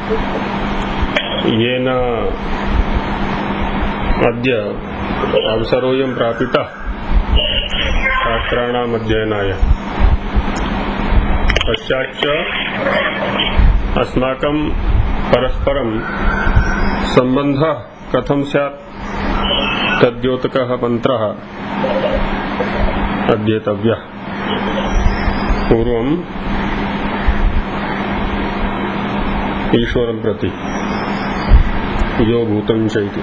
येन अद्य अवसरोऽयं प्रापितः शास्त्राणाम् अध्ययनाय। पश्चाच्च अस्माकं परस्परं सम्बन्धः कथं स्यात् तद्योतकः मन्त्रः अध्येतव्यः। पूर्वम् ईश्वरं प्रति यो भूतं च इति।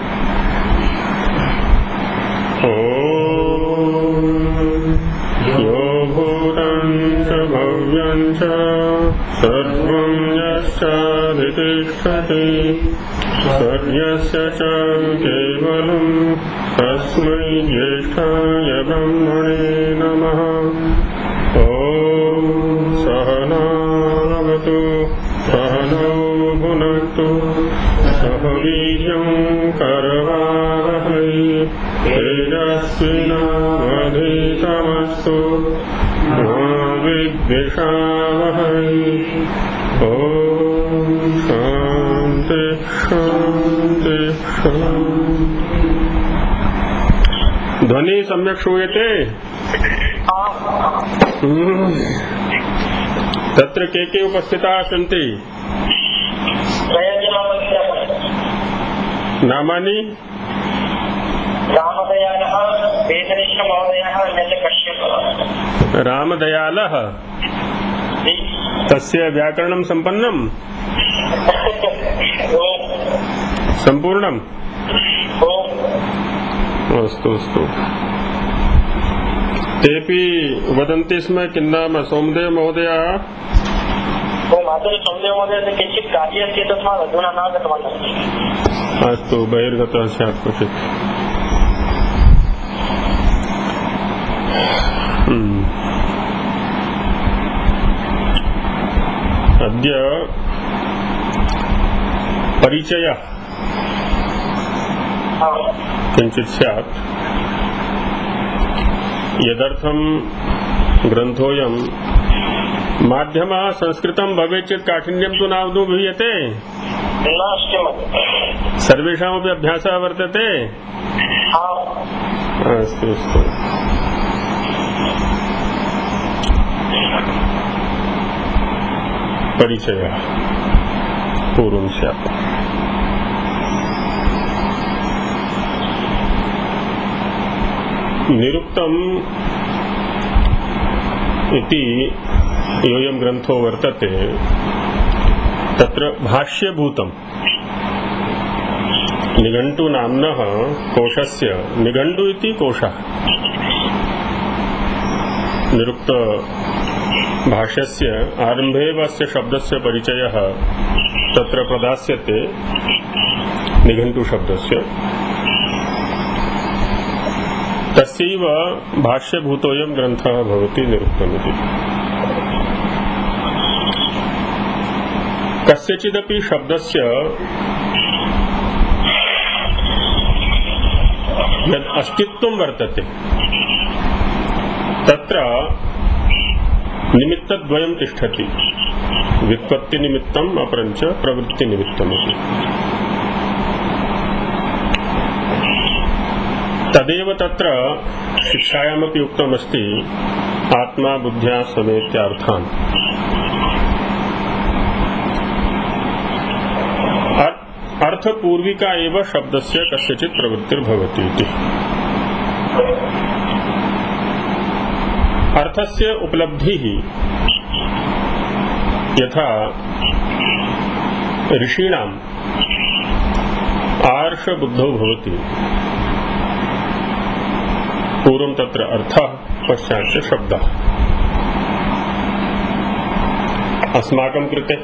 यो भूतं च भव्यं च सर्वं यश्चाधितिष्ठति सर्वस्य च केवलं तस्मै ज्येष्ठाय ब्रह्मणे नमः। ॐ सहनावतु सहनौ भुनक्तु सह वीर्यं करवावहै तेजस्विनावधीतमस्तु मा विद्विषावहै। ॐ शान्ति शान्ति शान्ति। ध्वनि सम्यक् श्रूयते? तत्र के उपस्थिताः सन्ति? नामानि? रामदयालः, वेदनिष्ठमहोदयः, कश्यपः। रामदयालः, तस्य व्याकरणं सम्पन्नम्? सम्पूर्णम्? अस्तु अस्तु। तेपि वदन्ति स्म किं नाम सोमदेव महोदयः? सोमदेव महोदय किञ्चित् कार्ये अस्ति, तस्मात् अधुना न गतवान् अस्ति। अस्तु, बहिर्गतः स्यात् क्वचित्। अद्य परिचयः किञ्चित् स्यात्। यदर्थं ग्रन्थोऽयं माध्यमः संस्कृतं भवेत् चेत् काठिन्यं तु नानुभूयते। सर्वेषामपि अभ्यासः वर्तते। अस्तु अस्तु। परिचयः पूर्वं स्यात्। निरुक्तम् इति योऽयं ग्रन्थो वर्तते, तत्र भाष्यभूतम् निघण्टु नाम्नः कोशस्य, निघण्टु इति कोशः, निरुक्त भाष्यस्य आरम्भे अस्य शब्दस्य परिचयः तत्र प्रदास्यते निघण्टु शब्दस्य। तस्यैव भाष्यभूतोऽयं ग्रन्थः भवति निरुक्तमिति। कस्यचिदपि शब्दस्य यद् अस्तित्वं वर्तते तत्र निमित्तद्वयं तिष्ठति, व्युत्पत्तिनिमित्तम् अपरञ्च प्रवृत्तिनिमित्तमिति। तदेव तत्र शिक्षायामपि उक्तमस्ति, आत्मा बुद्ध्या समेत्यार्थान्। अर्थपूर्विका एव शब्दस्य कस्यचित् प्रवृत्तिर्भवति इति। अर्थस्य उपलब्धिः यथा ऋषीणाम् आर्षबुद्धौ भवति, पूर्वं तत्र अर्थः पश्चात् शब्दः। अस्माकं कृते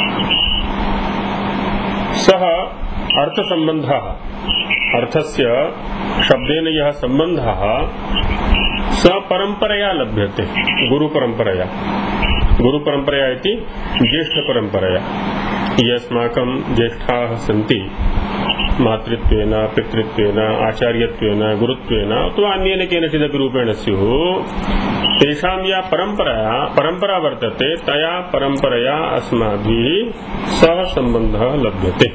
सः अर्थसम्बन्धः, अर्थस्य शब्देन यः सम्बन्धः स परम्परया लभ्यते, गुरुपरम्परया। गुरुपरम्परया इति ज्येष्ठपरम्परया। ये अस्माकं ज्येष्ठाः सन्ति, मातृत्वेन, पितृत्वेन, आचार्यत्वेन, गुरुत्वेन अथवा अन्येन केनचिदपि रूपेण स्युः, तेषां या परंपरा वर्तते तया परंपरया अस्माभिः सह संबंधः लभ्यते।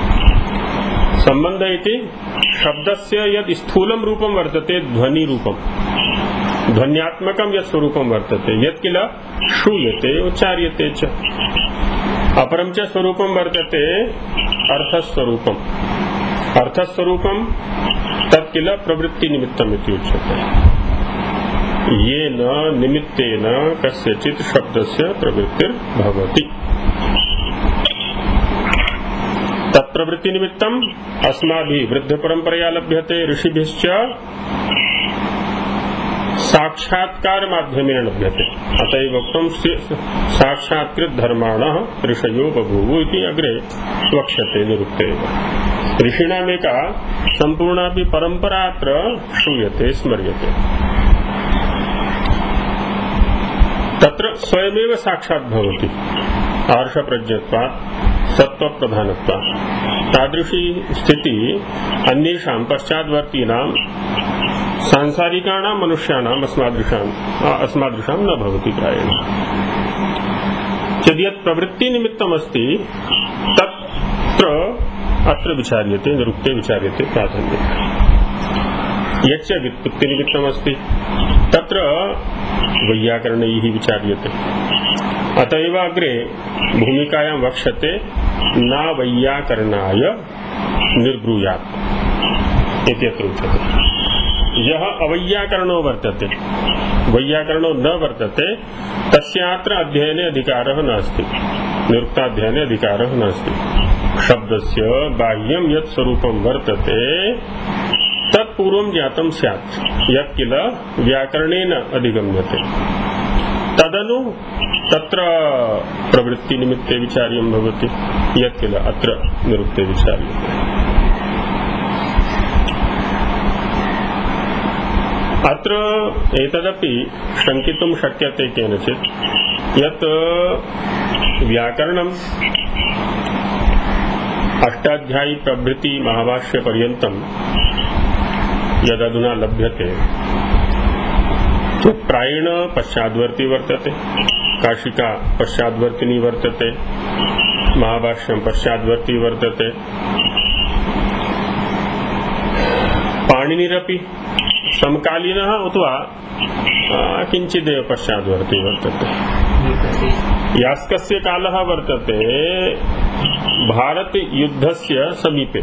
संबंध इति शब्दस्य यद् स्थूलं रूपं वर्तते ध्वनि रूपं, ध्वन्यात्मकं यत् स्वरूपं वर्तते यत् किल श्रूयते उच्चार्यते च। अपरं च स्वरूपं वर्तते अर्थस्वरूपम्। अर्थस्वरूपं तत् किल प्रवृत्तिनिमित्तम् इति उच्यते। येन निमित्तेन कस्यचित् शब्दस्य प्रवृत्तिर्भवति। तत्प्रवृत्ति निमित्तम अस्माभिः वृद्ध परंपरया लभ्यते, ऋषिभिश्च साक्षात्कार माध्यमेन लभ्यते। अतएव उक्तं साक्षात्कृत धर्माणः ऋषयो बभूवुः इति अग्रे वक्ष्यते निरुक्ते। ऋषीणामेका सम्पूर्णापि परंपरा अत्र श्रूयते स्मर्यते। तत्र स्वयमेव साक्षात् भवति आर्षप्रज्ञत्वात् सत्त्वप्रधानत्वात्। तादृशी स्थिति अन्येषां पश्चाद्वर्तीनां सांसारिकाणां मनुष्याणाम् अस्मादृशां न भवति प्रायेण। यद्यत् प्रवृत्तिनिमित्तमस्ति तत्र अत्र विचार्यते, निरुक्ते विचार्यते प्राधान्येन। यच्च व्युत्पत्तिनिमित्तमस्ति तत्र वैयाकरणैः विचार्यते। अतएव अग्रे भूमिकायां वक्ष्यते न वैयाकरणाय निर्ब्रूयात् इत्यत्र उच्यते। यः अवैयाकरणो वर्तते, वैयाकरणो न वर्तते, तस्यात्र अध्ययने अधिकारः नास्ति, निरुक्ताध्ययने अधिकारः नास्ति। शब्दस्य बाह्यं यत् स्वरूपं वर्तते तत्पूर्वं ज्ञातं स्यात्, यत् किल व्याकरणेन अधिगम्यते। तदनु तत्र प्रवृत्ति निमित्ते विचार्यं भवति, यत् किल अत्र निरुक्ते विचार्यते। अत्र एतदपि शङ्कितुं शक्यते केनचित् यत् व्याकरणम् अष्टाध्यायी प्रभृति महाभाष्य पर्यन्तं यदधुना लभ्यते प्रायेण पश्चाद्वर्ती वर्तते, काशिका पश्चाद्वर्तिनी वर्तते, महाभाष्यं पश्चाद्वर्ती वर्तते, पाणिनिरपि समकालीनः अथवा किञ्चिदेव पश्चाद्वर्ती वर्तते। यास्कस्य कालः वर्तते भारतयुद्धस्य समीपे,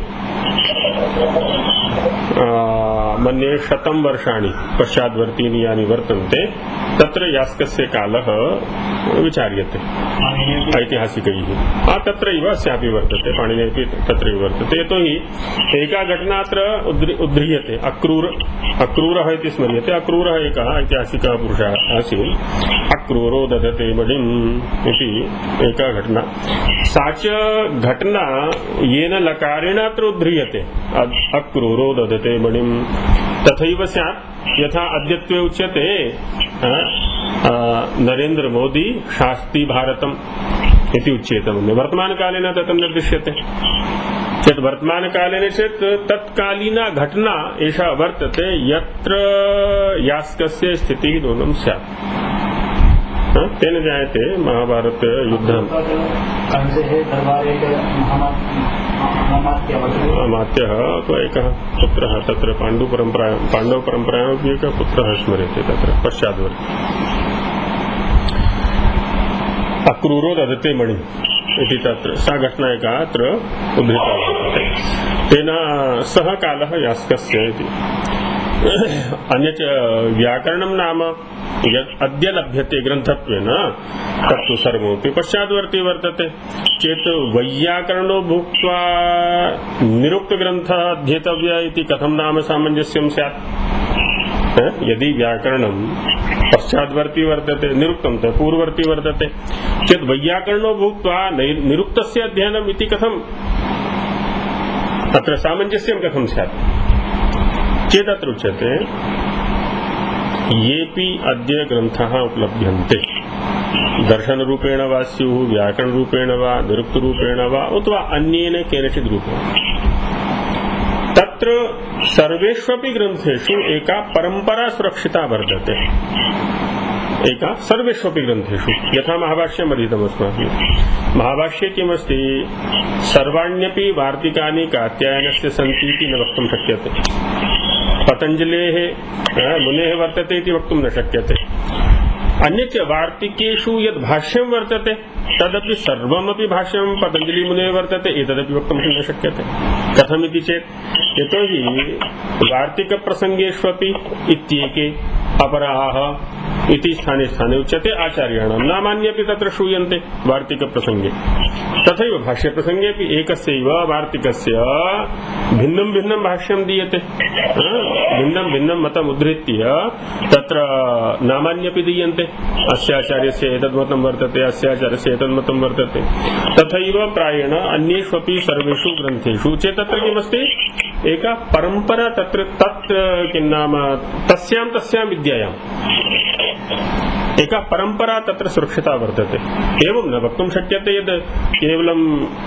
मन्ये 100 वर्षाणि पश्चाद्वर्तीनि यानि वर्तन्ते, तत्र यास्कस्य कालः विचार्यते ऐतिहासिकैः। तत्रैव अस्यापि वर्तते, पाणिनिरपि तत्रैव वर्तते। यतोहि एका घटना अत्र उद्ध्रियते, अक्रूरः इति स्मर्यते। अक्रूरः एकः ऐतिहासिकः पुरुषः आसीत्। अक्रूरो दधते मणिम् इति एका घटना। सा च घटना येन लकारेण अत्र उद्ध्रियते, अक्रूरो दधते मणिम्। तथैव स्यात् यथा अद्यत्वे उच्यते नरेन्द्र मोदी शास्ति भारतम् इति उच्यते। वर्तमानकालेन तत् निर्दिश्यते चेत् वर्तमानकालेन चेत् तत्कालीना घटना एषा वर्तते यत्र यास्कस्य स्थितिः नूनं स्यात्। तेन जायते महाभारत युद्धम्। अमात्यः अथवा एकः पुत्रः तत्र पाण्डवपरम्परायाम् एकः पुत्रः स्मर्यते तत्र पश्चाद्वर्ती। अक्रूरो दधते मणि इति तत्र सा घटना एका अत्र उद्धृता वर्तते। तेन सः कालः यास्कस्य इति। अन्यच्च व्याकरणं नाम यत् अद्य लभ्यते ग्रन्थत्वेन तत्तु सर्वमपि पश्चाद्वर्ती वर्तते। चेत् वैयाकरणो भुक्त्वा निरुक्तग्रन्थः अध्येतव्य इति कथं नाम सामञ्जस्यं स्यात्। यदि व्याकरणं पश्चाद्वर्ती वर्तते, निरुक्तं च पूर्ववर्ती वर्तते, चेत् वैयाकरणो भुक्त्वा निरुक्तस्य अध्ययनम् इति कथम् अत्र सामञ्जस्यं कथं स्यात् चेदत्र उच्यते येऽपि अद्य ग्रन्थाः उपलभ्यन्ते, दर्शनरूपेण वा स्युः, व्याकरणरूपेण वा, निरुक्तरूपेण वा अथवा अन्येन केनचित् रूपेण, तत्र सर्वेष्वपि ग्रन्थेषु एका परम्परा सुरक्षिता वर्तते। एका सर्वेष्वपि ग्रन्थेषु यथा महाभाष्यम् अधीतमस्माभिः महाभाष्ये किमस्ति सर्वाण्यपि वार्तिकानि कात्यायनस्य सन्ति इति न वक्तुं शक्यते पतञ्जलेः मुनेः वर्तते इति वक्तुं न शक्यते अन्यच्च वार्तिकेषु यद् भाष्यं वर्तते तदपि सर्वमपि भाष्यं पतञ्जलिमुनेः वर्तते एतदपि वक्तुं न शक्यते कथमिति चेत् यतोहि वार्तिकप्रसङ्गेष्वपि इत्येके अपराः इति स्थाने स्थाने उच्यते आचार्याणां नामान्यपि तत्र श्रूयन्ते वार्तिकप्रसङ्गे तथैव भाष्यप्रसङ्गेऽपि एकस्यैव वार्तिकस्य भिन्नं भिन्नं भाष्यं दीयते भिन्नं भिन्नं मतम् उद्धृत्य तत्र नामान्यपि दीयन्ते अस्य आचार्यस्य एतद्मतं वर्तते अस्य आचार्यस्य एतद्मतं वर्तते तथैव प्रायेण अन्येष्वपि सर्वेषु ग्रन्थेषु चेत् तत्र किमस्ति एका परम्परा तत्र किं नाम तस्यां विद्यायाम् एका परम्परा तत्र सुरक्षिता वर्तते एवं न वक्तुं शक्यते यद् केवलं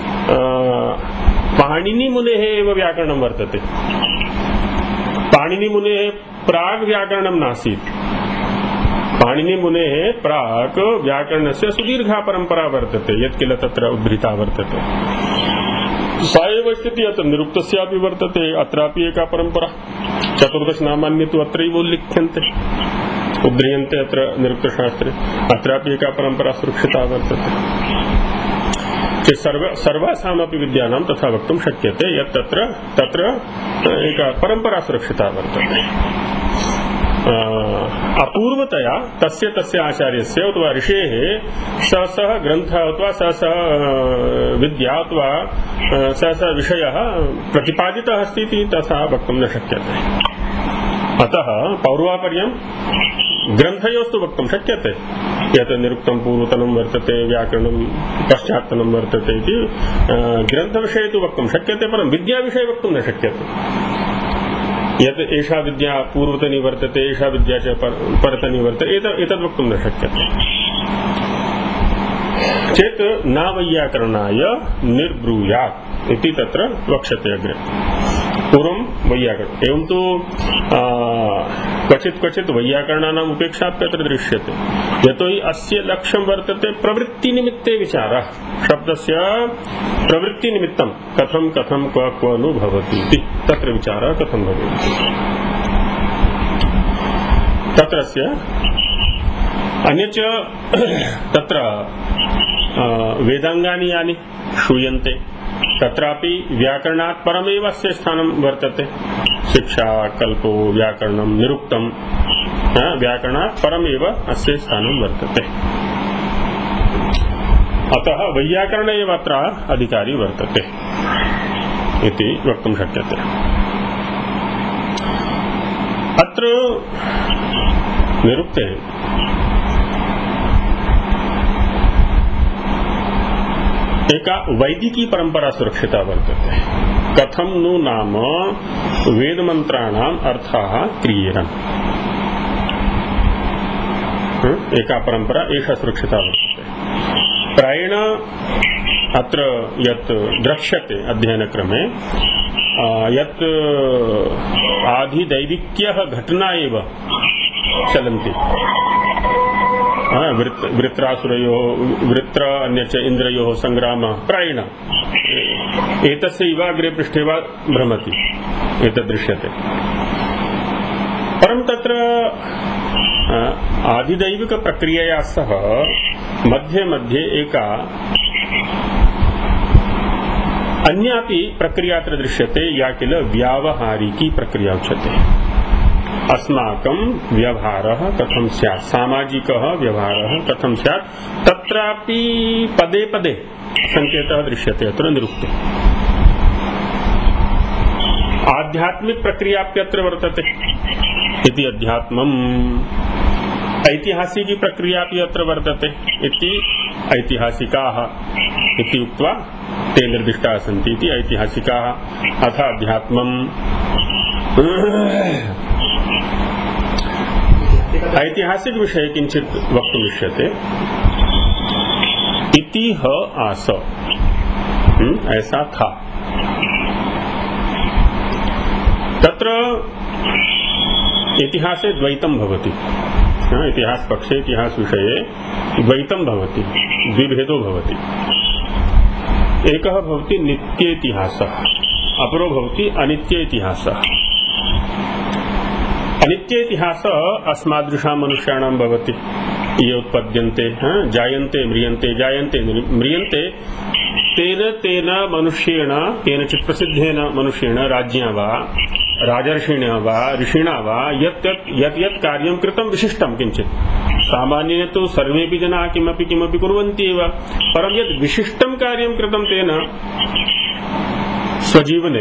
पाणिनिमुनेः एव व्याकरणं वर्तते पाणिनिमुनेः प्राग् व्याकरणं नासीत् पाणिनिमुनेः प्राक् व्याकरणस्य सुदीर्घा परम्परा वर्तते यत् किल तत्र उद्धृता वर्तते सा एव स्थितिः अत्र निरुक्तस्यापि वर्तते अत्रापि एका परम्परा 14 नामान्य तु अत्रैव उल्लिख्यन्ते उद्ध्रियन्ते अत्र निरुक्तशास्त्रे अत्रापि एका परम्परा सुरक्षिता वर्तते चेत् सर्वासामपि विद्यानां तथा वक्तुं शक्यते यत् तत्र एका परम्परा सुरक्षिता वर्तते अपूर्वतया तस्य आचार्यस्य अथवा ऋषेः सः ग्रन्थः अथवा सः विद्या अथवा सः विषयः प्रतिपादितः अस्ति इति तथा वक्तुं न शक्यते अतः पौर्वापर्यं ग्रन्थयोस्तु वक्तुं शक्यते यत् निरुक्तं पूर्वतनं वर्तते व्याकरणं पश्चात्तनं वर्तते इति ग्रन्थविषये तु वक्तुं शक्यते परं विद्याविषये वक्तुं न शक्यते यत् एषा विद्या पूर्वतनी वर्तते एषा विद्या च परतनी वर्तते एतद् वक्तुं न शक्यते चेत् न वैयाकरणाय निर्ब्रूयात् इति तत्र वक्ष्यते अग्रे पूर्वं वैयाकरणम् एवं तु क्वचित् वैयाकरणानाम् उपेक्षाप्यत्र दृश्यते यतोहि अस्य लक्ष्यं वर्तते प्रवृत्तिनिमित्ते विचारः शब्दस्य प्रवृत्तिनिमित्तं कथं क्व नु भवति इति तत्र विचारः कथं भवेत् तत्रस्य अन्यच्च तत्र वेदाङ्गानि यानि श्रूयन्ते तत्रापि व्याकरणात् परमेव अस्य स्थानं वर्तते शिक्षा कल्पो व्याकरणं निरुक्तं व्याकरणात् परमेव अस्य स्थानं वर्तते अतः वैयाकरण एव अत्र अधिकारी वर्तते इति वक्तुं शक्यते अत्र निरुक्ते एका वैदिकी परंपरा सुरक्षिता वर्तते कथं नु नाम वेदमन्त्राणाम् अर्थाः क्रियेरन् एका परंपरा एषा सुरक्षिता वर्तते प्रायेण अत्र यत् द्रक्ष्यते अध्ययनक्रमे यत् आधिदैविक्यः घटना एव चलन्ति वृत्र अन्यच्च इन्द्रयोः संग्रामः प्रायेण एतस्यैव अग्रे पृष्ठे वा भ्रमति एतद्दृश्यते परं तत्र आधिदैविकप्रक्रियया सह मध्ये मध्ये एका अन्यापि प्रक्रिया अत्र दृश्यते या किल व्यावहारिकी प्रक्रिया उच्यते अस्माकं व्यवहारः कथं स्यात् सामाजिकः व्यवहारः कथं स्यात् तत्रापि पदे पदे संकेतः दृश्यते अत्र निरुक्ते आध्यात्मिक प्रक्रियाप्यत्र वर्तते इति अध्यात्मम् ऐतिहासिकी प्रक्रियापि अत्र वर्तते इति ऐतिहासिकाः इति उक्त्वा ते निर्दिष्टाः सन्ति इति ऐतिहासिकाः अथ अध्यात्मम् ऐतिहासिक विषये किंचित वक्तुम् इष्यते इति ह आस ऐसा था तत्र इतिहासे द्वैतं भवति इतिहासपक्षे इतिहासविषये द्वैतं भवति, द्विभेदो भवति। एकः भवति नित्येतिहासः, अपरो भवति अनित्येतिहासः। अनित्येतिहासः अस्मादृशां मनुष्याणां भवति, ये उत्पद्यन्ते, जायन्ते म्रियन्ते, जायन्ते म्रियन्ते, तेन तेन मनुष्येण, केनचित् प्रसिद्धेन मनुष्येण, राज्ञा वा राजर्षिणा वा ऋषिणा वा यत् यत् कार्यं कृतं विशिष्टं किञ्चित्। सामान्येन तु सर्वेपि जनाः किमपि किमपि कुर्वन्ति एव, परं यत् विशिष्टं कार्यं कृतं तेन स्वजीवने,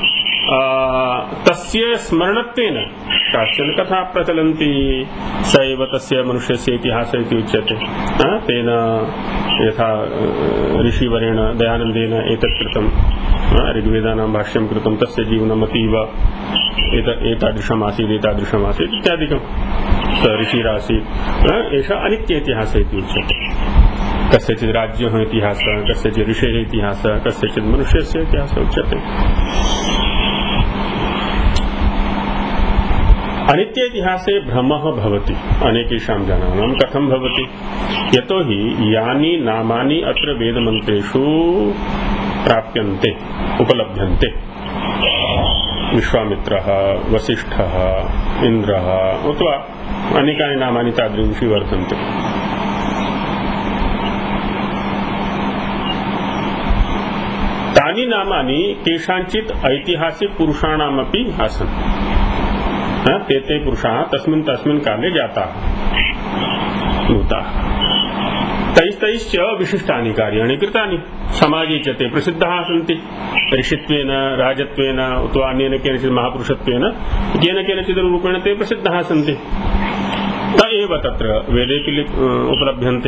तस्य स्मरणत्वेन काश्चन कथा प्रचलन्ति, स एव तस्य मनुष्यस्य इतिहासः इति उच्यते। तेन यथा ऋषिवरेण दयानन्देन एतत् कृतं, ऋग्वेदानां भाष्यं कृतं, तस्य जीवनम् अतीव एतादृशमासीत् एतादृशमासीत् इत्यादिकं, स ऋषिरासीत्। एषः अनित्य इतिहासः इति उच्यते। कस्यचित् राज्यः इतिहासः, कस्यचित् ऋषेः इतिहासः, कस्यचित् मनुष्यस्य इतिहासः उच्यते। अनित्य इतिहासे भ्रमः भवति अनेकेषां जनानां। कथं भवति? यतोहि यानि नामानि अत्र वेदमन्त्रेषु प्राप्यन्ते, उपलभ्यन्ते, विश्वामित्रः, वसिष्ठः, इन्द्रः, अथवा अनेकानि नामानि तादृशी वर्तन्ते। तानि नामानि केषाञ्चित् ऐतिहासिक पुरुषाणामपि आसन्। ते पुरुषाः तस्मिन् काले जाताः, भूताः। तैश्च विशिष्टानि कार्याणि कृतानि, समाजे च ते प्रसिद्धाः सन्ति, ऋषित्वेन, राजत्वेन, अथवा अन्येन केनचित् महापुरुषत्वेन, केनचित् रूपेण ते प्रसिद्धाः सन्ति। त एव तत्र वेदेपि उपलभ्यन्ते।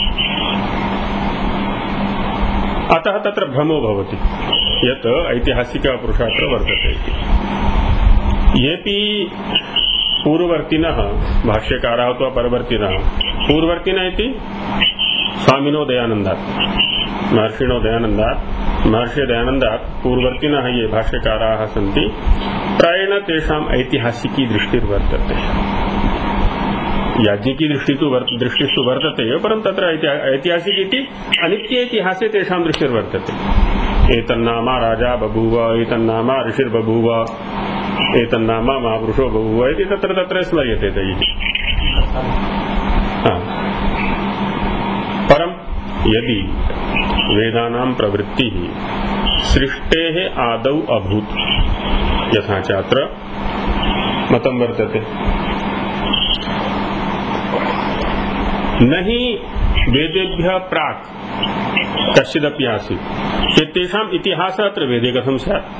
अतः तत्र भ्रमो भवति यत् ऐतिहासिकः पुरुषः अत्र वर्तते इति। येपि पूर्ववर्तिनः भाष्यकाराः अथवा परवर्तिनः, पूर्ववर्तिनः इति स्वामिनो दयानन्दात्, महर्षिणो दयानन्दात्, महर्षि दयानन्दात् पूर्ववर्तिनः ये भाष्यकाराः सन्ति, प्रायेण तेषाम् ऐतिहासिकी दृष्टिर्वर्तते। याज्ञिकी दृष्टिस्तु वर्तते, परं तत्र ऐतिहासिक इति अनित्य इतिहासे तेषां दृष्टिर्वर्तते। एतन्नामा राजा बभूव, एतन्नामा ऋषिर्बभूव, एतन्नामा महापुरुषो बभूव इति तत्र स्मर्यते तैः। परं यदि वेदानां प्रवृत्तिः सृष्टेः आदौ अभूत्, यथा चात्र मतं वर्तते, न हि वेदेभ्यः प्राक् कश्चिदपि आसीत्, तेषाम् इतिहासः अत्र वेदे कथं स्यात्?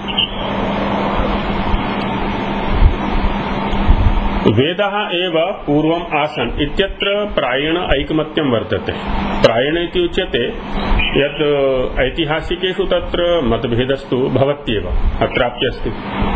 वेदाः एव पूर्वम् आसन् इत्यत्र प्रायेण ऐकमत्यं वर्तते। प्रायेण इति उच्यते यत् ऐतिहासिकेषु तत्र मतभेदस्तु भवत्येव, अत्रापि अस्ति।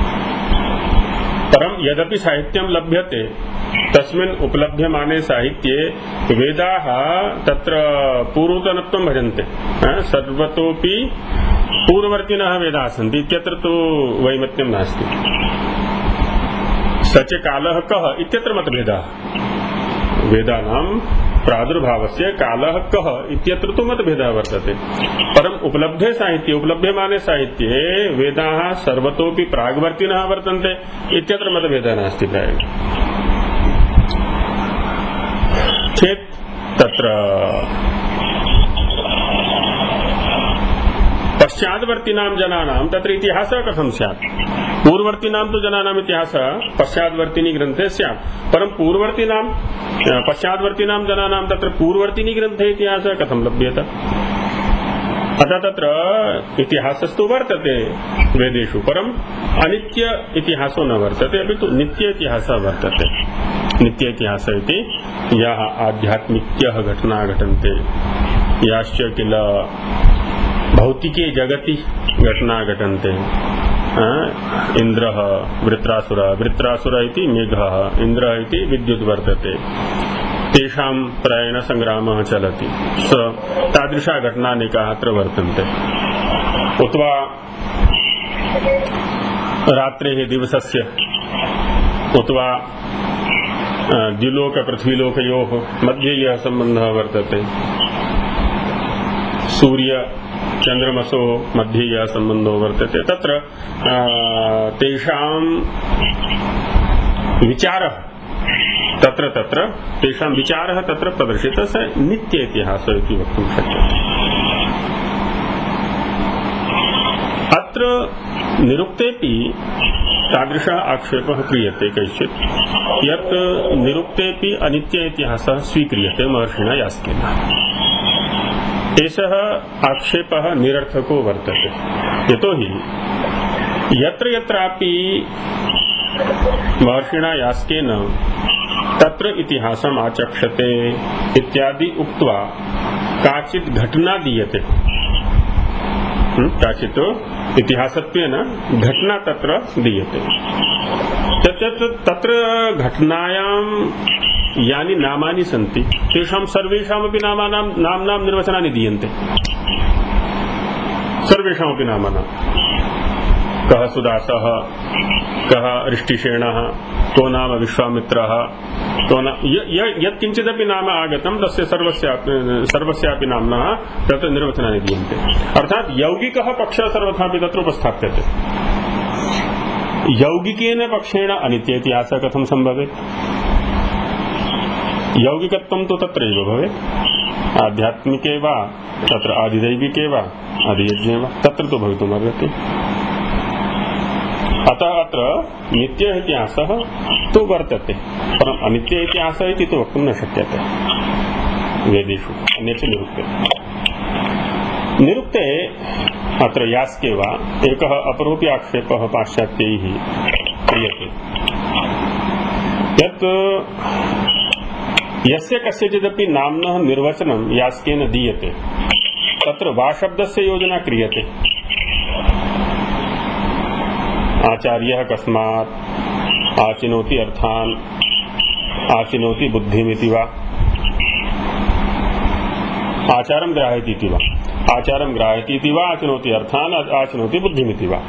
परं यदपि साहित्यं लभ्यते, तस्मिन् उपलभ्यमाने साहित्ये वेदाः तत्र पूर्वतनत्वं भजन्ते। सर्वतोपि पूर्ववर्तिनः वेदाः सन्ति इत्यत्र तु वैमत्यं नास्ति। स च कालः कः इत्यत्र मतभेदः, वेदानां प्रादुर्भावस्य कालः कः इत्यत्र तु मतभेदः वर्तते। परम् उपलब्धे साहित्ये, उपलभ्यमाने साहित्ये वेदाः सर्वतोपि प्राग्वर्तिनः वर्तन्ते इत्यत्र मतभेदः नास्ति प्रायेण। चेत् तत्र पश्चाद्वर्तिनां जनानां तत्र इतिहासः कथं स्यात्? पूर्ववर्तिनां तु जनानाम् इतिहासः पश्चाद्वर्तिनि ग्रन्थे स्यात्, परं पूर्ववर्तिनां पश्चाद्वर्तिनां जनानां तत्र पूर्ववर्तिनि ग्रन्थे इतिहासः कथं लभ्येत? अतः तत्र इतिहासस्तु वर्तते वेदेषु, परम् अनित्य इतिहासो न वर्तते, अपि तु नित्य इतिहासः वर्तते। नित्य इतिहासः इति याः आध्यात्मिक्यः घटनाः घटन्ते, याश्च किल भौतिके जगति घटनाः घटन्ते। इन्द्रः वृत्रासुरः, वृत्रासुरः इति मेघः, इन्द्रः इति विद्युत् वर्तते, तेषां प्रायेण सङ्ग्रामः चलति। तादृशा घटना अनेकाः अत्र वर्तन्ते। उक्त्वा रात्रेः दिवसस्य, उक्त्वा द्युलोक पृथ्वीलोकयोः मध्ये यः सम्बन्धः वर्तते, सूर्य चन्द्रमसो मध्ये यः सम्बन्धो वर्तते, तत्र तेषां विचारः तत्र तेषां विचारः तत्र प्रदर्शितः, स नित्य इतिहासः इति वक्तुं शक्यते। अत्र निरुक्तेऽपि तादृशः आक्षेपः क्रियते कैश्चित्, यत् निरुक्तेऽपि अनित्य इतिहासः स्वीक्रियते महर्षिणा यास्केन। एषः आक्षेपः निरर्थको वर्तते, यतोहि यत्र यत्रापि महर्षिणा यास्केन तत्र इतिहासम् आचक्षते इत्यादि उक्त्वा काचित् घटना दीयते, काचित् इतिहासत्वेन घटना तत्र दीयते, तत्र घटनायां यानि नामानि सन्ति तेषां सर्वेषामपि नाम्नां निर्वचनानि दीयन्ते, सर्वेषामपि नामानां। कः सुदासः, कः ऋष्टिशेनः, को नाम विश्वामित्रः, यत्किञ्चिदपि नाम आगतं तस्य सर्वस्यापि नाम्नः तत्र निर्वचनानि दीयन्ते। अर्थात् यौगिकः पक्षः सर्वथापि तत्र उपस्थाप्यते। यौगिकेन पक्षेण अनित्य इतिहासः कथं सम्भवेत्? यौगिकत्वं तु तत्रैव भवेत्, आध्यात्मिके वा तत्र आदिदैविके वा आदियज्ञे वा तत्र तु भवितुमर्हति। अतः अत्र नित्य इतिहासः तु वर्तते, परम् अनित्य इतिहासः इति तु वक्तुं न शक्यते वेदेषु, अन्यच्च निरुक्ते। निरुक्ते अत्र यास्के वा एकः अपरोऽपि आक्षेपः पाश्चात्यैः क्रियते, यत् यस्य कस्यचिदपि नाम्नः निर्वचनं यास्केन दीयते तत्र वा शब्दस्य योजना क्रियते। आचार्यः कस्मात् आचिनोति अर्थान् आचिनोति बुद्धिमिति वा, आचारं ग्राहयति इति वा, आचारं ग्राहयति इति वा, आचिनोति अर्थान् आचिनोति बुद्धिमिति वा।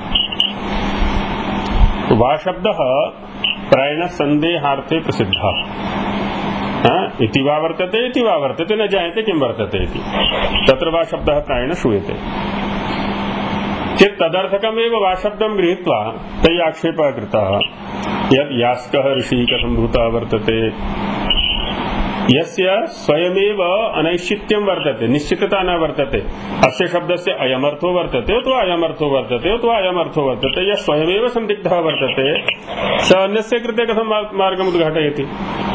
वा शब्दः प्रायेण संदेहार्थे प्रसिद्धः, इति वा वर्तते न जायते किं वर्तते इति, तत्र वा शब्दः प्रायेण श्रूयते चेत् तदर्थकमेव वा शब्दं गृहीत्वा तैः आक्षेपः कृतः यत् यास्कः ऋषिः कथं भूतः वर्तते, यस्य स्वयमेव अनैश्चित्यं वर्तते, निश्चितता न वर्तते, अस्य शब्दस्य अयमर्थो वर्तते अथवा अयमर्थो वर्तते अथवा अयमर्थो वर्तते, यः स्वयमेव सन्दिग्धः वर्तते स अन्यस्य कृते कथं मार्गम् उद्घाटयति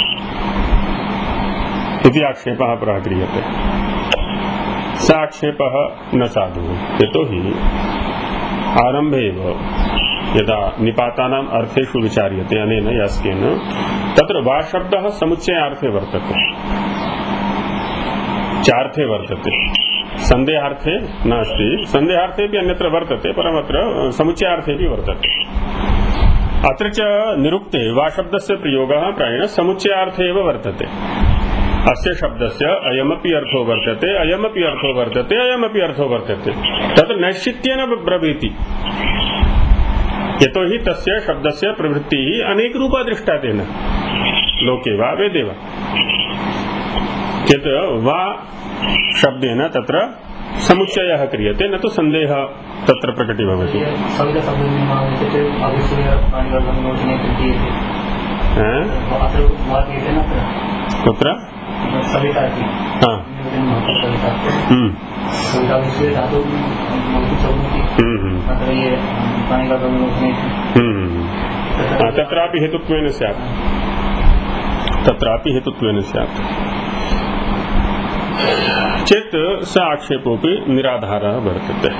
इति आक्षेपः प्रक्रियते। स आक्षेपः न साधुः, यतोहि आरम्भे एव यदा निपातानाम् अर्थेषु विचार्यते अनेन यास्केन तत्र वा शब्दः समुच्चयार्थे वर्तते, चार्थे वर्तते, संदेहार्थे नास्ति, संदेहार्थेपि अन्यत्र वर्तते, परमत्र समुच्चयार्थेपि वर्तते। अत्र च निरुक्ते वा शब्दस्य प्रयोगः प्रायेण समुच्चयार्थे एव वर्तते। अस्य शब्दस्य अयमपि अर्थो वर्तते, अयमपि अर्थो वर्तते, अयमपि अर्थो वर्तते, तत्र नैश्चित्येन ब्रवीति, यतोहि तस्य शब्दस्य प्रवृत्तिः अनेकरूपा दृष्टा तेन लोके वा वेदे वा, चेत् वा शब्देन तत्र समुच्चयः क्रियते, न तु सन्देहः तत्र प्रकटीभवति। कुत्र? तत्रापि हेतुत्वेन स्यात्, तत्रापि हेतुत्वेन स्यात् चेत् स आक्षेपोऽपि निराधारः वर्तते।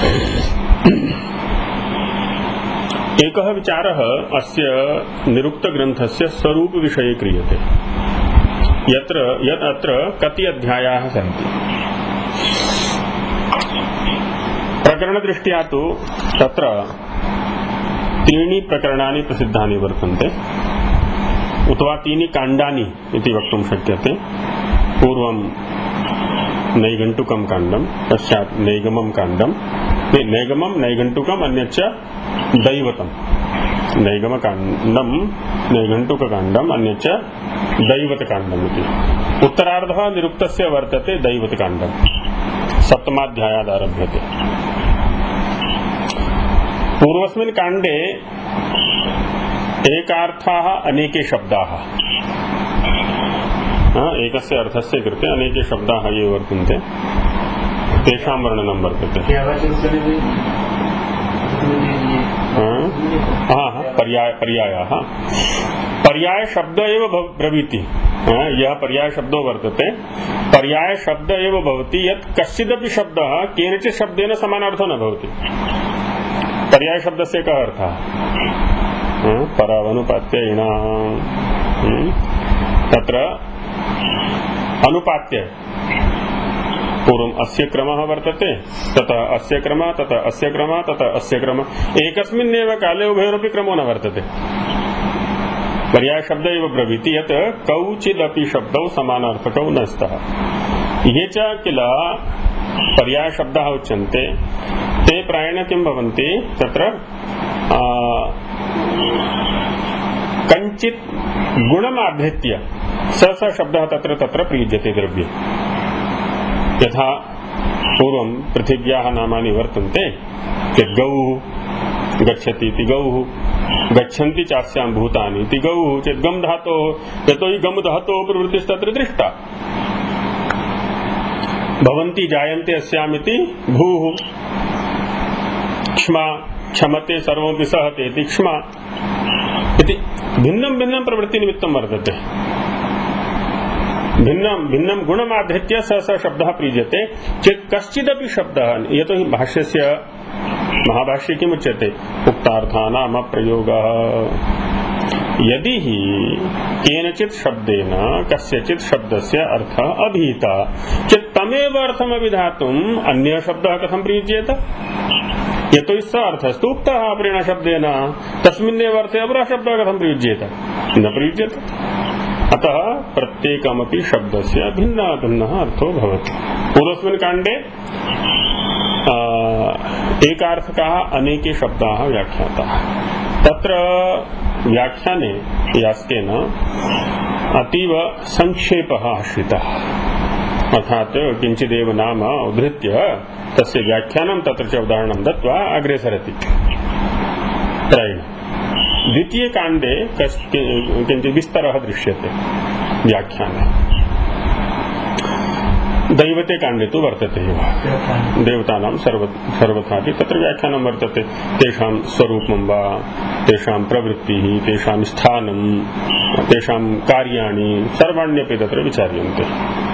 एकः विचारः अस्य निरुक्तग्रन्थस्य स्वरूपविषये क्रियते, यत्र कति अध्यायाः सन्ति। प्रकरणदृष्ट्या तु तत्र 3 प्रकरणानि प्रसिद्धानि वर्तन्ते, अथवा 3 काण्डानि इति वक्तुं शक्यते। पूर्वं नैघण्टुकं काण्डं, पश्चात् नैगमं काण्डं, नैगमं नैघण्टुकम् अन्यच्च दैवतम्। नैगमकाण्डं नैघण्टुककाण्डम् अन्यच्च दैवतकाण्डम् इति। उत्तरार्धः निरुक्तस्य वर्तते दैवतकाण्डम्, सप्तमाध्यायादारभ्यते। पूर्वस्मिन् काण्डे एकार्थाः अनेके शब्दाः, एकस्य अर्थस्य कृते अनेके शब्दाः ये वर्तन्ते तेषां वर्णनं वर्तते। पर्यायाः पर्याय शब्द एव ब्रवीति। यः पर्याय शब्दो वर्तते, पर्याय शब्द एव भवति यत् कश्चिदपि शब्दः केनचित् शब्देन समानार्थो न भवति। पर्याय शब्दस्य कः अर्थः? परावनुपात्येन, तत्र अनुपात्य पूर्वम् अस्य क्रमः वर्तते, ततः अस्य क्रमः, ततः अस्य क्रमः, ततः अस्य क्रमः। एकस्मिन्नेव काले उभयोरपि क्रमो न वर्तते। पर्याय शब्द एव ब्रवीति यत् कौचिदपि शब्दौ समानार्थकौ न स्तः। ये च किल पर्याय शब्दाः उच्यन्ते ते प्रायेण किं भवन्ति, तत्र कञ्चित् गुणमाधृत्य स शब्दः तत्र तत्र प्रयुज्यते द्रव्ये। यथा पूर्वं पृथिव्याः नामानि वर्तन्ते, गौः गच्छति इति गौः, गच्छन्ति चास्यां भूतानि इति गौः चेत् गम धातोः, यतोहि गम धातोः प्रवृत्तिस्तत्र दृष्टा। भवन्ति जायन्ते अस्यामिति भूः, क्ष्मा क्षमते सर्वमपि सहते इति क्ष्मा इति। भिन्नं भिन्नं प्रवृत्तिनिमित्तं वर्तते। भिन्नं भिन्नं गुणमाधृत्य स शब्दः प्रयुज्यते चेत् कश्चिदपि शब्दः, यतोहि भाष्यस्य महाभाष्ये किमुच्यते, उक्तार्थानाम् अप्रयोगः। यदि हि केनचित् शब्देन कस्यचित् शब्दस्य अर्थः अभिहितः चेत् तमेव अर्थमभिधातुम् अन्यः शब्दः कथं प्रयुज्येत? यतोहि स अर्थस्तु उक्तः अपरेण शब्देन, तस्मिन्नेव अर्थे अपरः शब्दः कथं प्रयुज्येत? न प्रयुज्यते। अतः प्रत्येकमपि शब्दस्य भिन्नः भिन्नः अर्थो भवति। पूर्वस्मिन् काण्डे एकार्थकाः अनेके शब्दाः व्याख्याताः। तत्र व्याख्याने यास्केन अतीव संक्षेपः आश्रितः, अर्थात् किञ्चिदेव नाम उद्धृत्य तस्य व्याख्यानं तत्र च उदाहरणं दत्त्वा अग्रे सरति त्रयेण। द्वितीये काण्डे किञ्चित् विस्तरः दृश्यते व्याख्याने। दैवते काण्डे तु वर्तते एव, देवतानां सर्वथापि तत्र व्याख्यानं वर्तते। तेषां स्वरूपं वा, तेषां प्रवृत्तिः, तेषां स्थानं, तेषां कार्याणि सर्वाण्यपि तत्र विचार्यन्ते।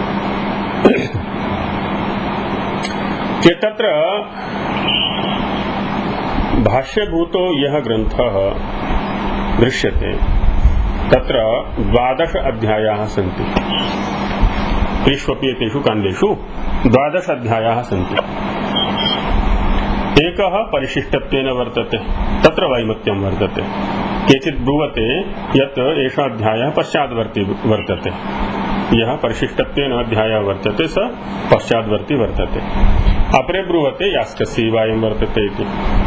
तत्र भाष्यभूतो यः ग्रन्थः दृश्यते तत्र 12 अध्यायाः सन्ति। तेष्वपि एतेषु काण्डेषु 12 अध्यायाः सन्ति। एकः परिशिष्टत्वेन वर्तते, तत्र वैमत्यं वर्तते। केचित् ब्रुवते यत् एषः अध्यायः पश्चाद्वर्ती वर्तते। यः परिशिष्टत्वेन अध्यायः वर्तते स पश्चाद्वर्ती वर्तते। अपरे ब्रुवते यास्कस्यैवायं वर्तते इति।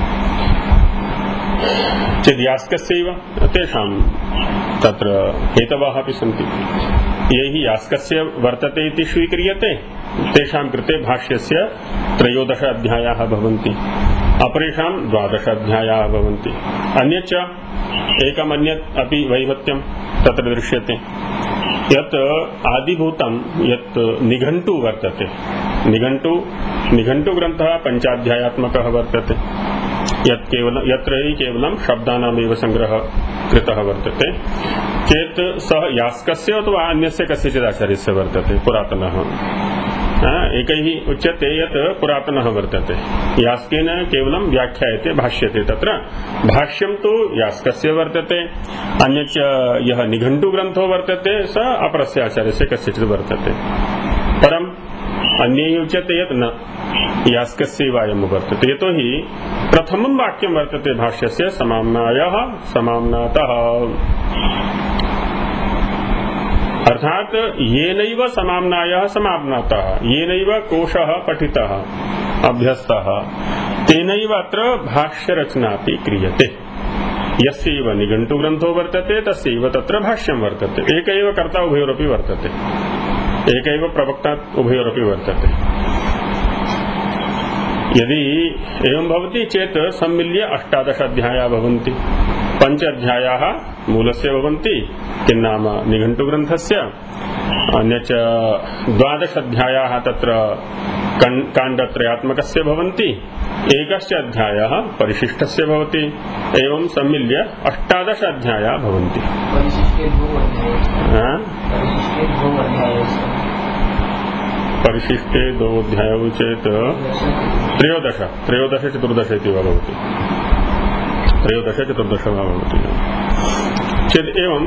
चेत् यास्कस्यैव तेषां तत्र हेतवः अपि सन्ति। यैः यास्कस्य वर्तते इति स्वीक्रियते तेषां कृते भाष्यस्य 13 अध्यायाः भवन्ति, अपरेषां 12 अध्यायाः भवन्ति। अन्यच्च एकमन्यत् अपि वैमत्यं तत्र दृश्यते यत् आदिभूतं यत् निघण्टु वर्तते। निघण्टु ग्रन्थः 5 अध्यायात्मकः वर्तते, यत्र हि केवलं शब्दानामेव संग्रहः कृतः वर्तते चेत् सः यास्कस्य अथवा अन्यस्य कस्यचित् आचार्यस्य वर्तते, पुरातनः। एकैः उच्यते यत् पुरातनः वर्तते, यास्केन केवलं व्याख्यायते, भाष्यते। तत्र भाष्यं तु यास्कस्य वर्तते, अन्यच्च यः निघण्टु ग्रन्थो वर्तते स अपरस्य आचार्यस्य कस्यचित् वर्तते। परम् अन्यैः उच्यते यत् न, यास्कस्यैवायं वर्तते। यतोहि प्रथमं वाक्यं वर्तते भाष्यस्य समाम्नायः समाम्नातः, अर्थात येनैव समाम्नायः समाम्नातः, येनैव कोशः पठितः अभ्यस्तः, तेनैव अत्र भाष्यरचनापि क्रियते। यस्यैव निघण्टुग्रन्थो वर्तते तस्यैव तत्र भाष्यं वर्तते। एकैव कर्ता उभयोरपि वर्तते, एकैव प्रवक्ता उभयोरपि वर्तते। यदि एवं भवति चेत् सम्मिल्य 18 अध्यायाः भवन्ति। 5 अध्यायाः मूलस्य भवन्ति, किन्नाम निघण्टुग्रन्थस्य, अन्यच्च 12 अध्यायाः तत्र काण्डत्रयात्मकस्य भवन्ति, 1 अध्यायः परिशिष्टस्य भवति। एवं सम्मिल्य 18 अध्यायाः भवन्ति। परिशिष्टे 2 अध्यायौ चेत् 13 14 इति वा भवति, 13 14 वा भवति चेत् एवं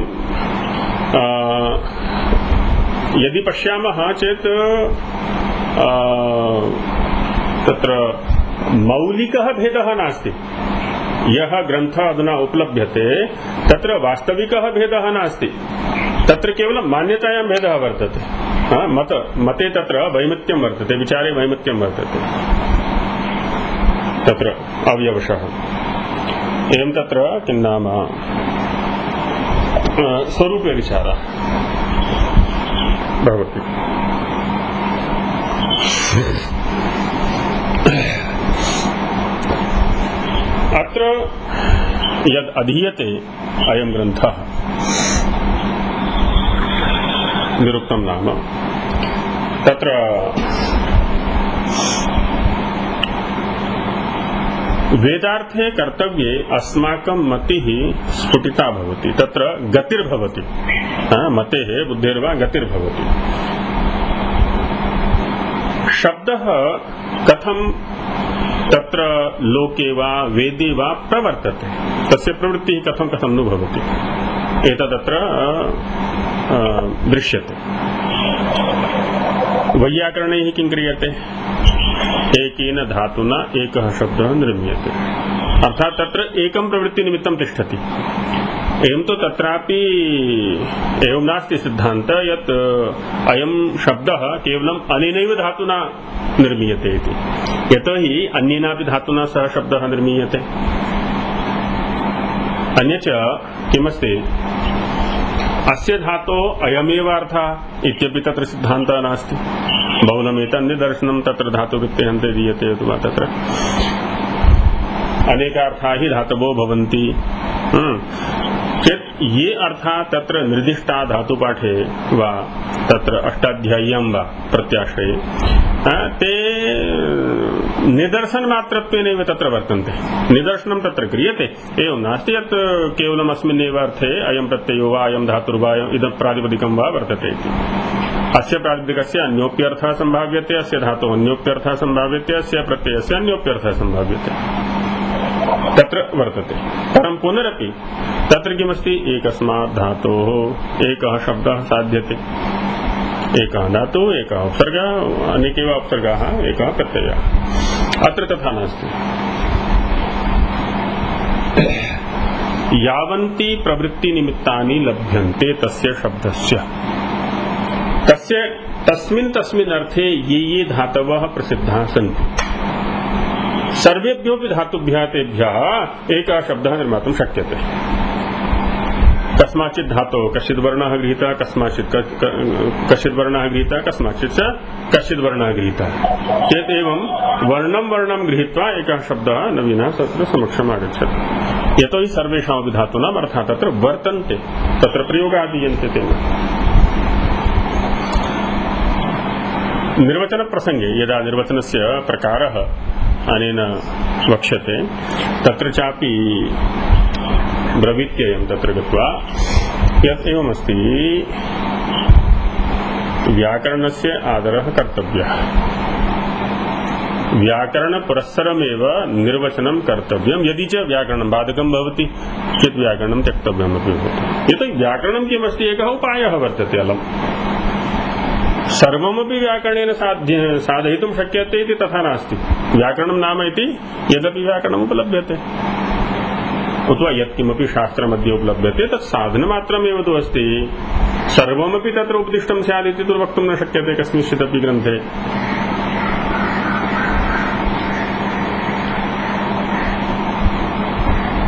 यदि पश्यामः चेत् तत्र मौलिकः भेदः नास्ति। यः ग्रन्थः अधुना उपलभ्यते तत्र वास्तविकः भेदः नास्ति, तत्र केवलं मान्यतायां भेदः वर्तते। मते तत्र वैमत्यं वर्तते, विचारे वैमत्यं वर्तते, तत्र अव्यवशः। एवं तत्र किं नाम स्वरूपे विचारः भवति। अत्र यद् अधीयते अयं ग्रन्थः निरुक्तं नाम तत्र वेदार्थे कर्तव्ये अस्माकं मतिः स्फुटिता भवति, तत्र गतिर्भवति। मतेः बुद्धेर्वा गतिर्भवति। शब्दः कथं तत्र लोके वा वेदे वा प्रवर्तते, तस्य प्रवृत्तिः कथं कथं नु भवति, एतदत्र दृश्यते। वैयाकरणैः किं क्रियते? एकेन धातुना एकः शब्दः निर्मीयते, अर्थात् तत्र एकं प्रवृत्तिनिमित्तं तिष्ठति। एवं तो तत्रापि एवं नास्ति सिद्धान्त यत् अयं शब्दः केवलम् अनेनैव धातुना निर्मीयते इति, यतोहि अन्येनापि धातुना सह शब्दः निर्मीयते। अन्यच्च किमस्ति, अस्य धातोः अयमेव अर्थः इत्यपि तत्र सिद्धान्तः नास्ति। बहुलमेतन्निदर्शनं तत्र धातुवृत्तेऽन्ते दीयते अथवा तत्र अनेकार्थाः हि धातवो भवन्ति चेत् ये अर्थाः तत्र निर्दिष्टा धातुपाठे वा तत्र अष्टाध्याय्यां वा प्रत्याश्रये ते निदर्शनमात्रत्वेनैव तत्र वर्तन्ते। निदर्शनं तत्र क्रियते, एवं नास्ति यत् केवलम् अस्मिन्नेव अर्थे अयं प्रत्ययो वा अयं धातुर्वा इदं प्रातिपदिकं वा वर्तते इति। अस्य प्रातिपदिकस्य अन्योप्यर्थः सम्भाव्यते, अस्य धातोः अन्योप्यर्थः सम्भाव्यते, अस्य प्रत्ययस्य अन्योप्यर्थः सम्भाव्यते, तत्र वर्तते। परं पुनरपि तत्र किमस्ति, एकस्मात् धातोः एकः शब्दः साध्यते, एकः धातुः एकः उपसर्गः, अनेकेव उपसर्गाः एकः प्रत्ययः। अत्र तथा नास्ति। यावन्ति प्रवृत्तिनिमित्तानि लभ्यन्ते तस्य शब्दस्य, तस्मिन् अर्थे ये धातवः प्रसिद्धाः सन्ति, सर्वेभ्योऽपि धातुभ्यः तेभ्यः एकः शब्दः निर्मातुं शक्यते। कस्माचित् धातोः कश्चित् वर्णः गृहीतः, कश्चित् वर्णः गृहीतः, कस्माचित् च कश्चित् वर्णः गृहीतः चेत् एवं वर्णं गृहीत्वा एकः शब्दः नवीनः तत्र समक्षम् आगच्छति। यतोहि सर्वेषामपि धातूनाम् अर्थाः तत्र वर्तन्ते, तत्र प्रयोगाः दीयन्ते तेन। निर्वचनप्रसङ्गे यदा निर्वचनस्य प्रकारः अनेन वक्ष्यते तत्र चापि ब्रवीत्ययं तत्र गत्वा यत् एवमस्ति, व्याकरणस्य आदरः कर्तव्यः, व्याकरणपुरस्सरमेव निर्वचनं कर्तव्यं। यदि च व्याकरणं बाधकं भवति चेत् व्याकरणं त्यक्तव्यमपि भवति। यतोहि व्याकरणं किमस्ति, एकः उपायः वर्तते अलम्। सर्वमपि व्याकरणेन साधयितुं शक्यते इति तथा नास्ति। व्याकरणं नाम इति यदपि व्याकरणम् उपलभ्यते अथवा यत्किमपि शास्त्रमध्ये उपलभ्यते तत् साधनमात्रमेव तु अस्ति। सर्वमपि तत्र उपदिष्टं स्यात् इति तु वक्तुं न शक्यते कस्मिंश्चिदपि ग्रन्थे।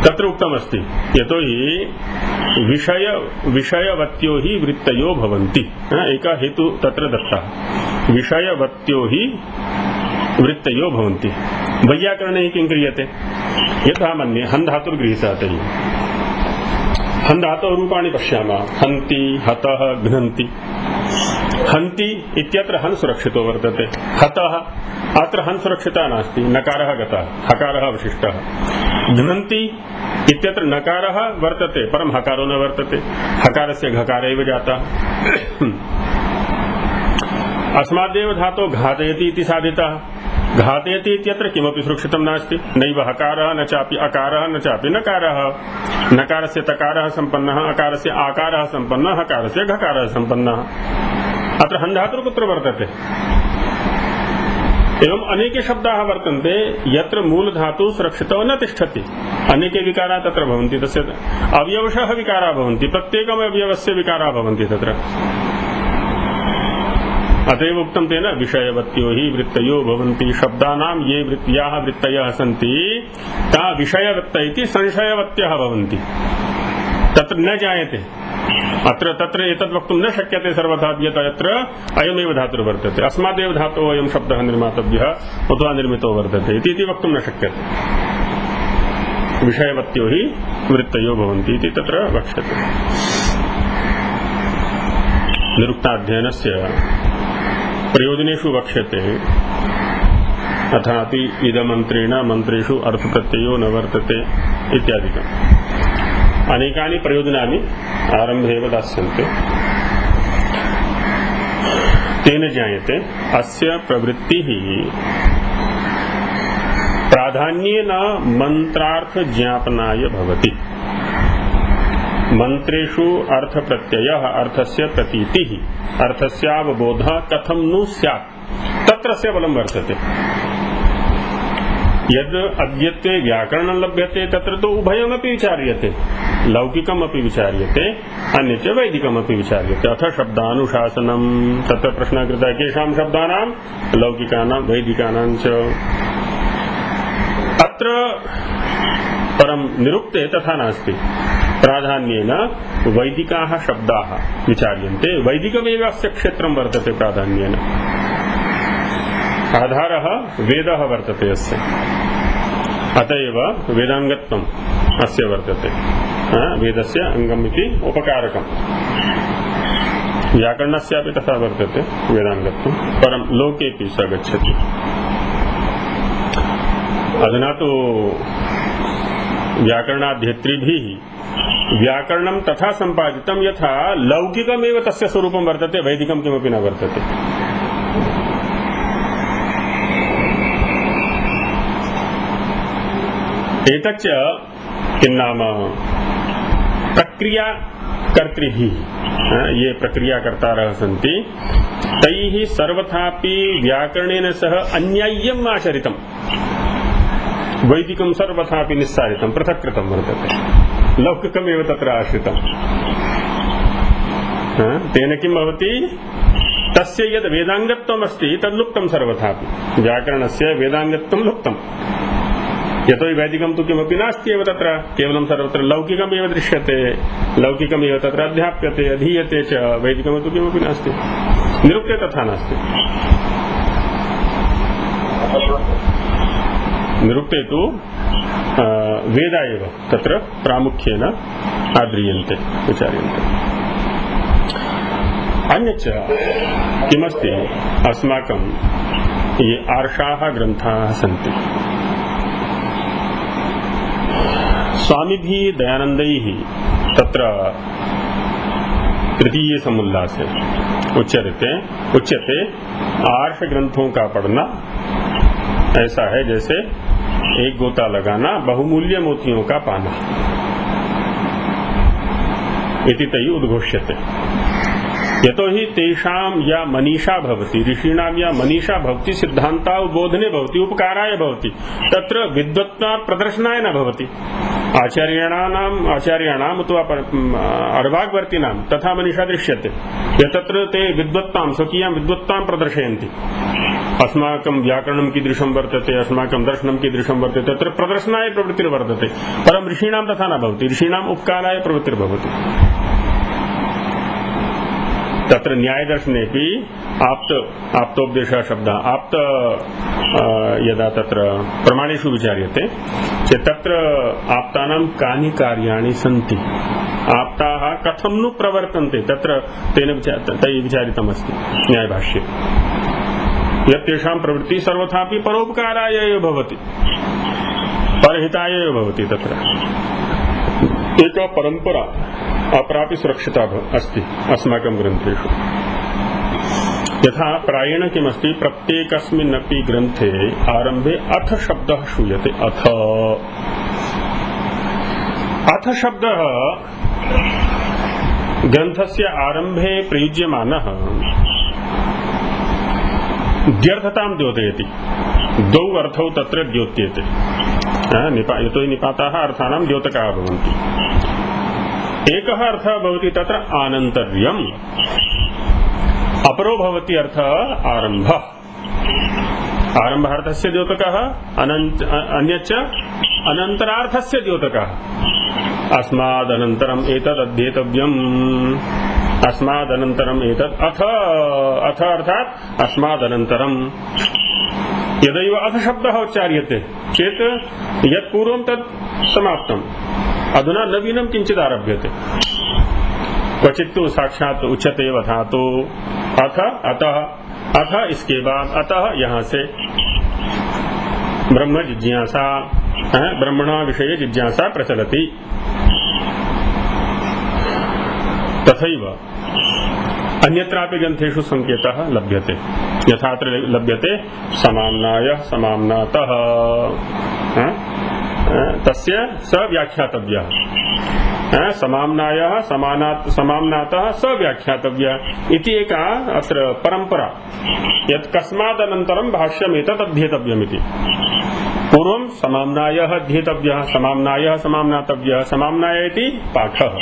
तत्र उक्तमस्ति यतोहि विषयवत्यो हि वृत्तयो भवन्ति। एकः हेतु तत्र दत्तः, विषयवत्यो हि वृत्तयो भवन्ति। वैयाकरणे किं क्रियते? यथा मन्ये हन् धातुर्गृहीतः तर्हि हन् धातोः रूपाणि पश्यामः, हन्ति, हतः, घ्नन्ति। हन्ति इत्यत्र हन् सुरक्षितो वर्तते, हतः अत्र हन् सुरक्षिता नास्ति, नकारः गतः, हकारः अवशिष्टः। घ्नन्ति इत्यत्र नकारः वर्तते परं हकारो न वर्तते, हकारस्य घकार एव जातः। अस्मादेव धातो घातयति इति साधितः, घातयति इत्यत्र किमपि सुरक्षितं नास्ति, नैव हकारः न चापि अकारः न चापि नकारः। नकारस्य तकारः सम्पन्नः, अकारस्य आकारः सम्पन्नः, हकारस्य घकारः सम्पन्नः। अत्र हन् धातुः कुत्र वर्तते? एवं अनेके शब्दाः वर्तन्ते यत्र मूल धातुः सुरक्षितो न तिष्ठति, अनेके विकाराः तत्र भवन्ति, तस्य अवयवशः विकाराः भवन्ति, प्रत्येकम् अवयवस्य विकाराः भवन्ति तत्र। अतएव उक्तं तेन विषयवत्यो हि वृत्तयो भवन्ति। शब्दानां ये याः वृत्तयः सन्ति ता विषयवत्त इति संशयवत्यः भवन्ति, तत्र न जायते। अत्र तत्र एतद् वक्तुं न शक्यते सर्वथा यत्र अयमेव धातुर्वर्तते, अस्मादेव धातोः अयं शब्दः निर्मातव्यः अथवा निर्मितो वर्तते इति वक्तुं न शक्यते। विषयवत्यो हि वृत्तयो भवन्ति इति तत्र वक्ष्यते। निरुक्ताध्ययनस्य प्रयोजनेषु वक्ष्यते अथापि इदमन्त्रेण मन्त्रेषु अर्थप्रत्ययो न वर्तते इत्यादिकम्। अनेकानि प्रयोजनानि आरम्भे एव दास्यन्ते। तेन ज्ञायते अस्य प्रवृत्तिः प्राधान्येन मन्त्रार्थज्ञापनाय भवति। मन्त्रेषु अर्थप्रत्ययः अर्थस्य प्रतीतिः अर्थस्यावबोधः कथं नु स्यात् तत्रस्य बलं वर्तते। यद् अद्यत्वे व्याकरणं लभ्यते तत्र तु उभयमपि विचार्यते, लौकिकमपि विचार्यते, अन्यच्च वैदिकमपि विचार्यते। अथ शब्दानुशासनं, तत्र प्रश्नः कृतः केषां शब्दानां? लौकिकानां वैदिकानां च। अत्र परं निरुक्ते तथा नास्ति, प्राधान्येन वैदिकाः शब्दाः विचार्यन्ते, वैदिकमेव अस्य क्षेत्रं वर्तते प्राधान्येन। आधारः वेदः वर्तते अस्य, अत एव वेदाङ्गत्वम् अस्य वर्तते। वेदस्य अङ्गम् इति उपकारकम्। व्याकरणस्यापि तथा वर्तते वेदाङ्गत्वं, परं लोकेऽपि स गच्छति। अधुना तु व्याकरणाध्येतृभिः व्याकरणं तथा सम्पादितं यथा लौकिकमेव तस्य स्वरूपं वर्तते, वैदिकं किमपि न वर्तते। एतच्च किं नाम प्रक्रियाकर्तृभिः, ये प्रक्रियाकर्तारः सन्ति तैः सर्वथापि व्याकरणेन सह अन्याय्यम् आचरितं, वैदिकं सर्वथापि निस्सारितं, पृथक् कृतं वर्तते, लौकिकमेव तत्र आश्रितं। तेन किं भवति? तस्य यद् वेदाङ्गत्वमस्ति तद्लुप्तं सर्वथापि, व्याकरणस्य वेदाङ्गत्वं लुप्तं। यतोहि वैदिकं तु किमपि नास्ति एव तत्र, केवलं सर्वत्र लौकिकमेव दृश्यते, लौकिकमेव तत्र अध्याप्यते, अधीयते च, वैदिकं तु किमपि नास्ति। निरुक्ते तथा नास्ति। निरुक्ते तु वेदा एव तत्र प्रामुख्येन आद्रियन्ते, विचार्यन्ते। अन्यच्च किमस्ति, अस्माकं ये आर्षाः ग्रन्थाः सन्ति, स्वामिभिः दयानन्दैः तत्र तृतीय समुल्लासे उच्यते आर्ष ग्रंथों का पढ़ना ऐसा है जैसे एक गोता लगाना बहुमूल्य मोतियों का पाना इति तयि उद्घोष्यते। यतोहि तेषां या मनीषा भवति, ऋषीणां या मनीषा भवति, सिद्धान्तावबोधने भवति, उपकाराय भवति, तत्र विद्वत्ता प्रदर्शनाय न भवति। आचार्याणाम् अथवा अर्वाग्वर्तिनां तथा मनीषा दृश्यते, यतत्र ते विद्वत्तां स्वकीयां विद्वत्तां प्रदर्शयन्ति। अस्माकं व्याकरणं कीदृशं वर्तते, अस्माकं दर्शनं कीदृशं वर्तते, तत्र प्रदर्शनाय प्रवृत्तिर्वर्तते। परं ऋषीणां तथा न भवति, ऋषीणाम् उपकाराय प्रवृत्तिर्भवति। तत्र न्यायदर्शनेपि आप्तोपदेशः शब्दः आप्त यदा तत्र प्रमाणेषु विचार्यते चेत् तत्र आप्तानां कानि कार्याणि सन्ति, आप्ताः कथं नु प्रवर्तन्ते, तत्र तेन तैः विचारितमस्ति न्यायभाष्ये। यत् तेषां प्रवृत्तिः सर्वथापि परोपकाराय एव भवति, परहिताय एव भवति। तत्र एका परम्परा अपरापि सुरक्षिता अस्ति अस्माकं ग्रन्थेषु। यथा प्रायेण किमस्ति, प्रत्येकस्मिन्नपि ग्रन्थे आरम्भे अथ शब्दः श्रूयते। अथ शब्दः ग्रन्थस्य आरम्भे प्रयुज्यमानः द्व्यर्थतां द्योतयति, द्वौ अर्थौ तत्र द्योत्येते। यतो हि निपाताः अर्थानां द्योतकाः भवन्ति। एकः अर्थः भवति तत्र आनन्तर्यम्, अपरो भवति अर्थः आरम्भः। आरम्भार्थस्य द्योतकः, अन्यच्च अनन्तरार्थस्य द्योतकः। अस्मादनन्तरम् एतद् अध्येतव्यम्, अस्मादनन्तरम् एतद् अथ अर्थात् अस्मादनन्तरम्। यदैव अथ शब्दः उच्चार्यते चेत् यत् पूर्वं तत् समाप्तम्, अधुना नवीनं किञ्चित् आरभ्यते। क्वचित् तु साक्षात् उच्यते एव धातु अथ अतः, अथ इसके बाद अतः यहाँ से ब्रह्म जिज्ञासा, ब्रह्मणा विषये जिज्ञासा प्रचलति। तथैव अन्यत्रापि ग्रन्थेषु संकेतः लभ्यते। यथात्र लभ्यते समाम्नाय समाम्नातः, तस्य स व्याख्यातव्यः, समाम्नायः समाम्नातः स व्याख्यातव्यः इति एका अत्र परम्परा। यत् कस्मादनन्तरं भाष्यमेतत् अध्येतव्यमिति। पूर्वं समाम्नायः अध्येतव्यः, समाम्नायः समाम्नातव्यः, समाम्नाय इति पाठः।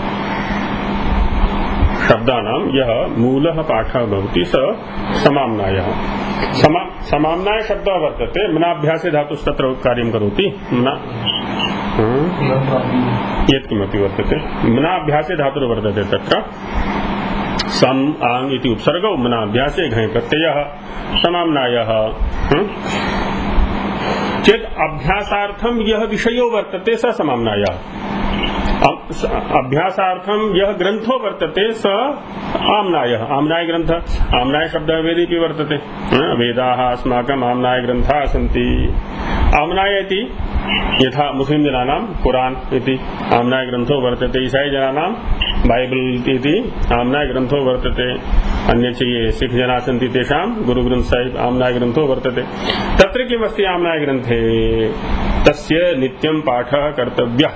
शब्दानां यः मूलः पाठः भवति स समाम्नायः। समाम्नाय शब्दः वर्तते, मनाभ्यासे धातुस्तत्र कार्यं करोति। यत्किमपि वर्तते, मनाभ्यासे धातुर्वर्तते तत्र सम् आङ् इति उपसर्गौ, मनाभ्यासे घञ् प्रत्ययः, समाम्नायः। चेत् अभ्यासार्थं यः विषयो वर्तते स समाम्नायः, अभ्यासार्थं यः ग्रन्थो वर्तते स आम्नायः। आम्नाय ग्रन्थ, आम्नाय शब्दः वेदेऽपि वर्तते। वेदाः अस्माकम् आम्नाय ग्रन्थाः सन्ति। आम्नाय इति यथा मुस्लिम जनानां कुरान् इति आम्नाय ग्रन्थो वर्तते, ईसाई जनानां बाइबल इति आम्नाय ग्रन्थो वर्तते, अन्यच्च ये सिख जनाः सन्ति तेषां गुरुग्रन्थ साहिब आम्नाय ग्रन्थो वर्तते। तत्र किमस्ति आम्नाय ग्रन्थे, तस्य नित्यं पाठः कर्तव्यः।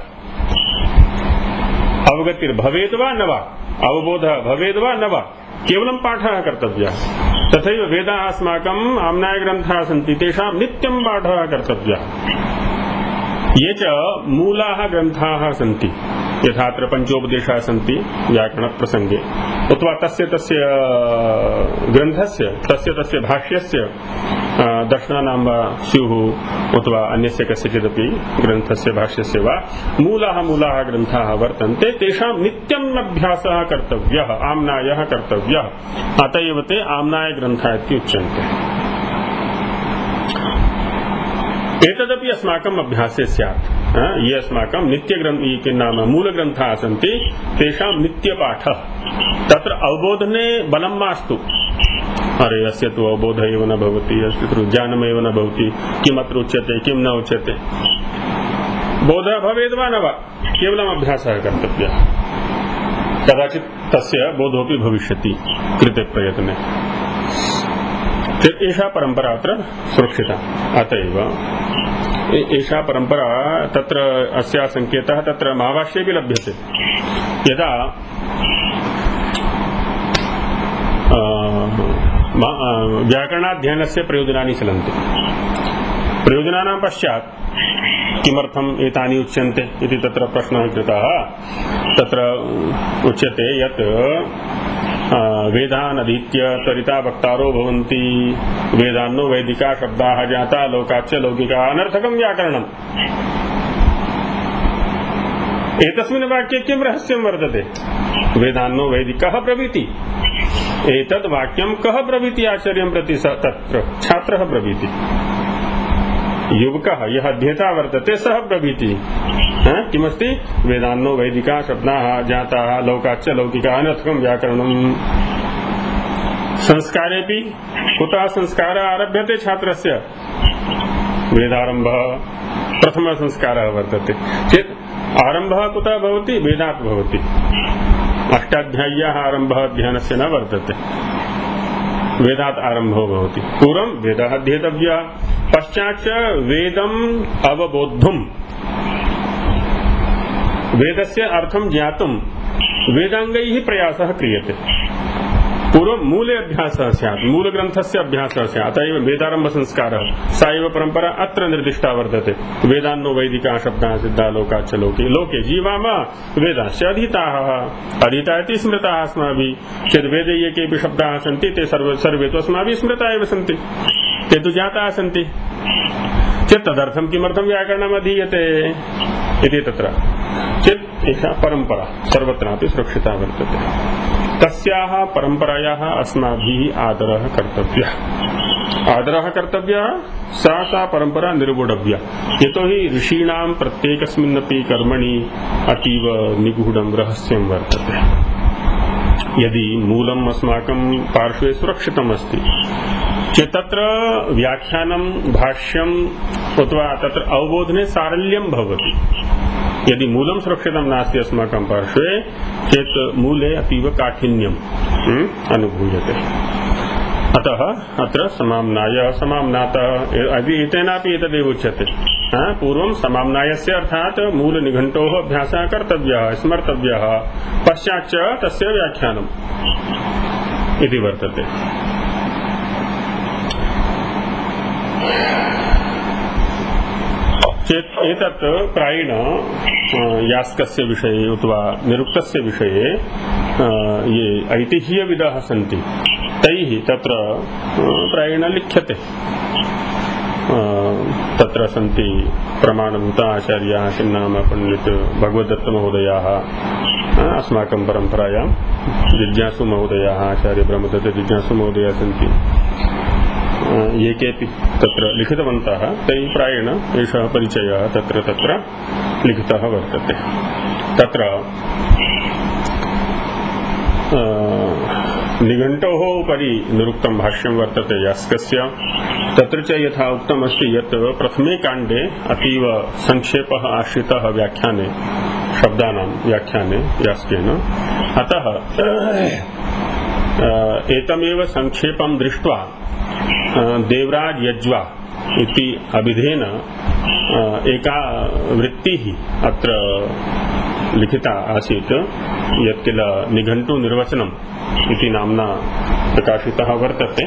अवगतिर्भवेद् वा न वा, अवबोधः भवेद् वा न वा, केवलं पाठः कर्तव्यः। तथैव वेदाः अस्माकम् आम्नाय ग्रन्थाः सन्ति, तेषां नित्यं पाठः कर्तव्यः। ये च मूलाः ग्रन्थाः सन्ति, यथात्र पञ्चोपदेशाः सन्ति व्याकरणप्रसङ्गे, अथवा तस्य ग्रन्थस्य तस्य भाष्यस्य दर्शनानां वा स्युः, अथवा अन्यस्य कस्यचिदपि ग्रन्थस्य भाष्यस्य वा मूलाः ग्रन्थाः वर्तन्ते, तेषां नित्यम् अभ्यासः कर्तव्यः, आम्नायः कर्तव्यः। अत एव ते आम्नाय ग्रन्थाः इति उच्यन्ते। एतदपि अस्माकम् अभ्यासे स्यात्। ये अस्माकं नित्यग्रन्थ नाम मूलग्रन्थाः सन्ति, तेषां नित्यपाठः। तत्र अवबोधने बलं मास्तु। अरे अस्य तु अवबोधः एव न भवति, अस्य तु ज्ञानमेव न भवति, किमत्र उच्यते किं न उच्यते। बोधः भवेद् वा न वा, केवलम् अभ्यासः कर्तव्यः। कदाचित् तस्य बोधोऽपि भविष्यति कृते प्रयत्ने। एषा परम्परा अत्र सुरक्षिता। अत एव एषा परम्परा, तत्र अस्याः सङ्केतः तत्र महाभाष्येऽपि लभ्यते। यदा व्याकरणाध्ययनस्य प्रयोजनानि चलन्ति, प्रयोजनानां पश्चात् किमर्थम् एतानि उच्यन्ते इति तत्र प्रश्नः कृतः। तत्र उच्यते यत् वेदान अधीत्य त्वरिता वक्तारो भवन्ति वेदान्नो वैदिका शब्दाः जाता लोकाच्च लौकिका अनर्थकं व्याकरणम्। एतस्मिन् वाक्ये किं रहस्यं वर्तते? वेदान्नो वैदिकः ब्रवीति। एतद् वाक्यं कः ब्रवीति आचार्यं प्रति? तत्र छात्रः ब्रवीति। युवकः यः अध्येता वर्तते सः ब्रवीति। किमस्ति? वेदान्नो वैदिका शब्दाः जाताः लोकाच्च लौकिका अनर्थकं व्याकरणम्। संस्कारेऽपि कुतः संस्कारः आरभ्यते छात्रस्य? वेदारम्भः प्रथमः संस्कारः वर्तते चेत् आरम्भः कुतः भवति? वेदात् भवति। अष्टाध्याय्याः आरम्भः अध्ययनस्य न वर्तते, वेदात् आरम्भो भवति। पूर्वं वेदः अध्येतव्यः, पश्चाच्च वेदम् अवबोद्धुम्, वेदस्य अर्थं ज्ञातुं वेदाङ्गैः प्रयासः क्रियते। पूर्वं मूले अभ्यासः स्यात्, मूलग्रन्थस्य अभ्यासः स्यात्। अतः एव वेदारम्भ संस्कारः, सा एव परम्परा अत्र निर्दिष्टा वर्तते। वेदान्नो वैदिकाः शब्दाः सिद्धा लोकाच्च लोके। लोके जीवाम वेदाश्च अधीताः, अधीता इति स्मृताः अस्माभिः। चेत् वेदे ये केऽपि शब्दाः सन्ति ते सर्वे तु अस्माभिः स्मृता एव सन्ति, ते तु जाताः सन्ति। चेत् तदर्थं किमर्थं व्याकरणम् अधीयते इति तत्र चेत् एषा परम्परा सर्वत्रापि सुरक्षिता वर्तते। तस्याः परम्परायाः अस्माभिः आदरः कर्तव्यः। आदरः कर्तव्यः, सा परम्परा निर्वोढव्या। यतोहि ऋषीणां प्रत्येकस्मिन्नपि कर्मणि अतीव निगूढं रहस्यं वर्तते। यदि मूलम् अस्माकं पार्श्वे सुरक्षितम् अस्ति चेत् तत्र व्याख्यानं भाष्यम् अथवा तत्र अवबोधने सारल्यं भवति। यदि मूलं सुरक्षितं नास्ति अस्माकं पार्श्वे चेत् मूले अतीव काठिन्यम् अनुभूयते। अतः अत्र समाम्नाय समाम्नातः एतेनापि एतदेव उच्यते। पूर्वं समाम्नायस्य अर्थात् मूलनिघण्टोः अभ्यासः कर्तव्यः, स्मर्तव्यः, पश्चाच्च तस्य व्याख्यानम् इति वर्तते। चेत् एतत् प्रायेण यास्कस्य विषये अथवा निरुक्तस्य विषये ये ऐतिह्यविदः सन्ति तैः तत्र प्रायेण लिख्यते। तत्र सन्ति प्रमाणभूत आचार्याः किन्नाम पण्डित भगवद्दत्तमहोदयाः, अस्माकं परम्परायां जिज्ञासुमहोदयाः, आचार्य ब्रह्मदत्त जिज्ञासुमहोदयाः सन्ति। ये केऽपि तत्र लिखितवन्तः तैः प्रायेण एषः परिचयः तत्र लिखितः वर्तते। तत्र निघण्टोः उपरि निरुक्तं भाष्यं वर्तते यास्कस्य। तत्र च यथा उक्तमस्ति यत् प्रथमे काण्डे अतीव संक्षेपः आश्रितः व्याख्याने, शब्दानां व्याख्याने यास्केन। अतः एतमेव संक्षेपं दृष्ट्वा देवराज यज्वा इति अभिधेन एका वृत्तिः अत्र लिखिता आसीत् यत् किल निघण्टु निर्वचनम् इति नाम्ना प्रकाशितः वर्तते।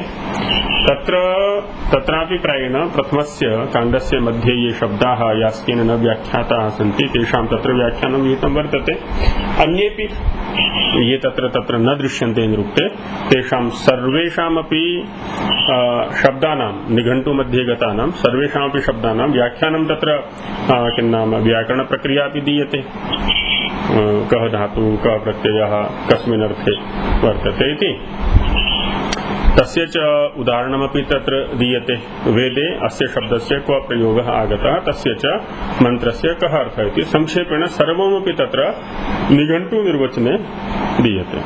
तत्रापि प्रायेण प्रथमस्य काण्डस्य मध्ये ये शब्दाः यास्केन न व्याख्याताः सन्ति तेषां तत्र व्याख्यानं विहितं वर्तते। अन्येपि ये तत्र न दृश्यन्ते निरुक्ते तेषां सर्वेषामपि शब्दानां निघण्टु मध्ये गतानां सर्वेषामपि शब्दानां व्याख्यानं तत्र किन्नाम व्याकरणप्रक्रियापि दीयते। कः धातुः, कः प्रत्ययः, कस्मिन् अर्थे वर्तते इति तस्य च उदाहरणमपि तत्र दीयते। वेदे अस्य शब्दस्य क्व प्रयोगः आगतः, तस्य च मन्त्रस्य कः अर्थः इति संक्षेपेण सर्वमपि तत्र निघण्टु निर्वचने दीयते।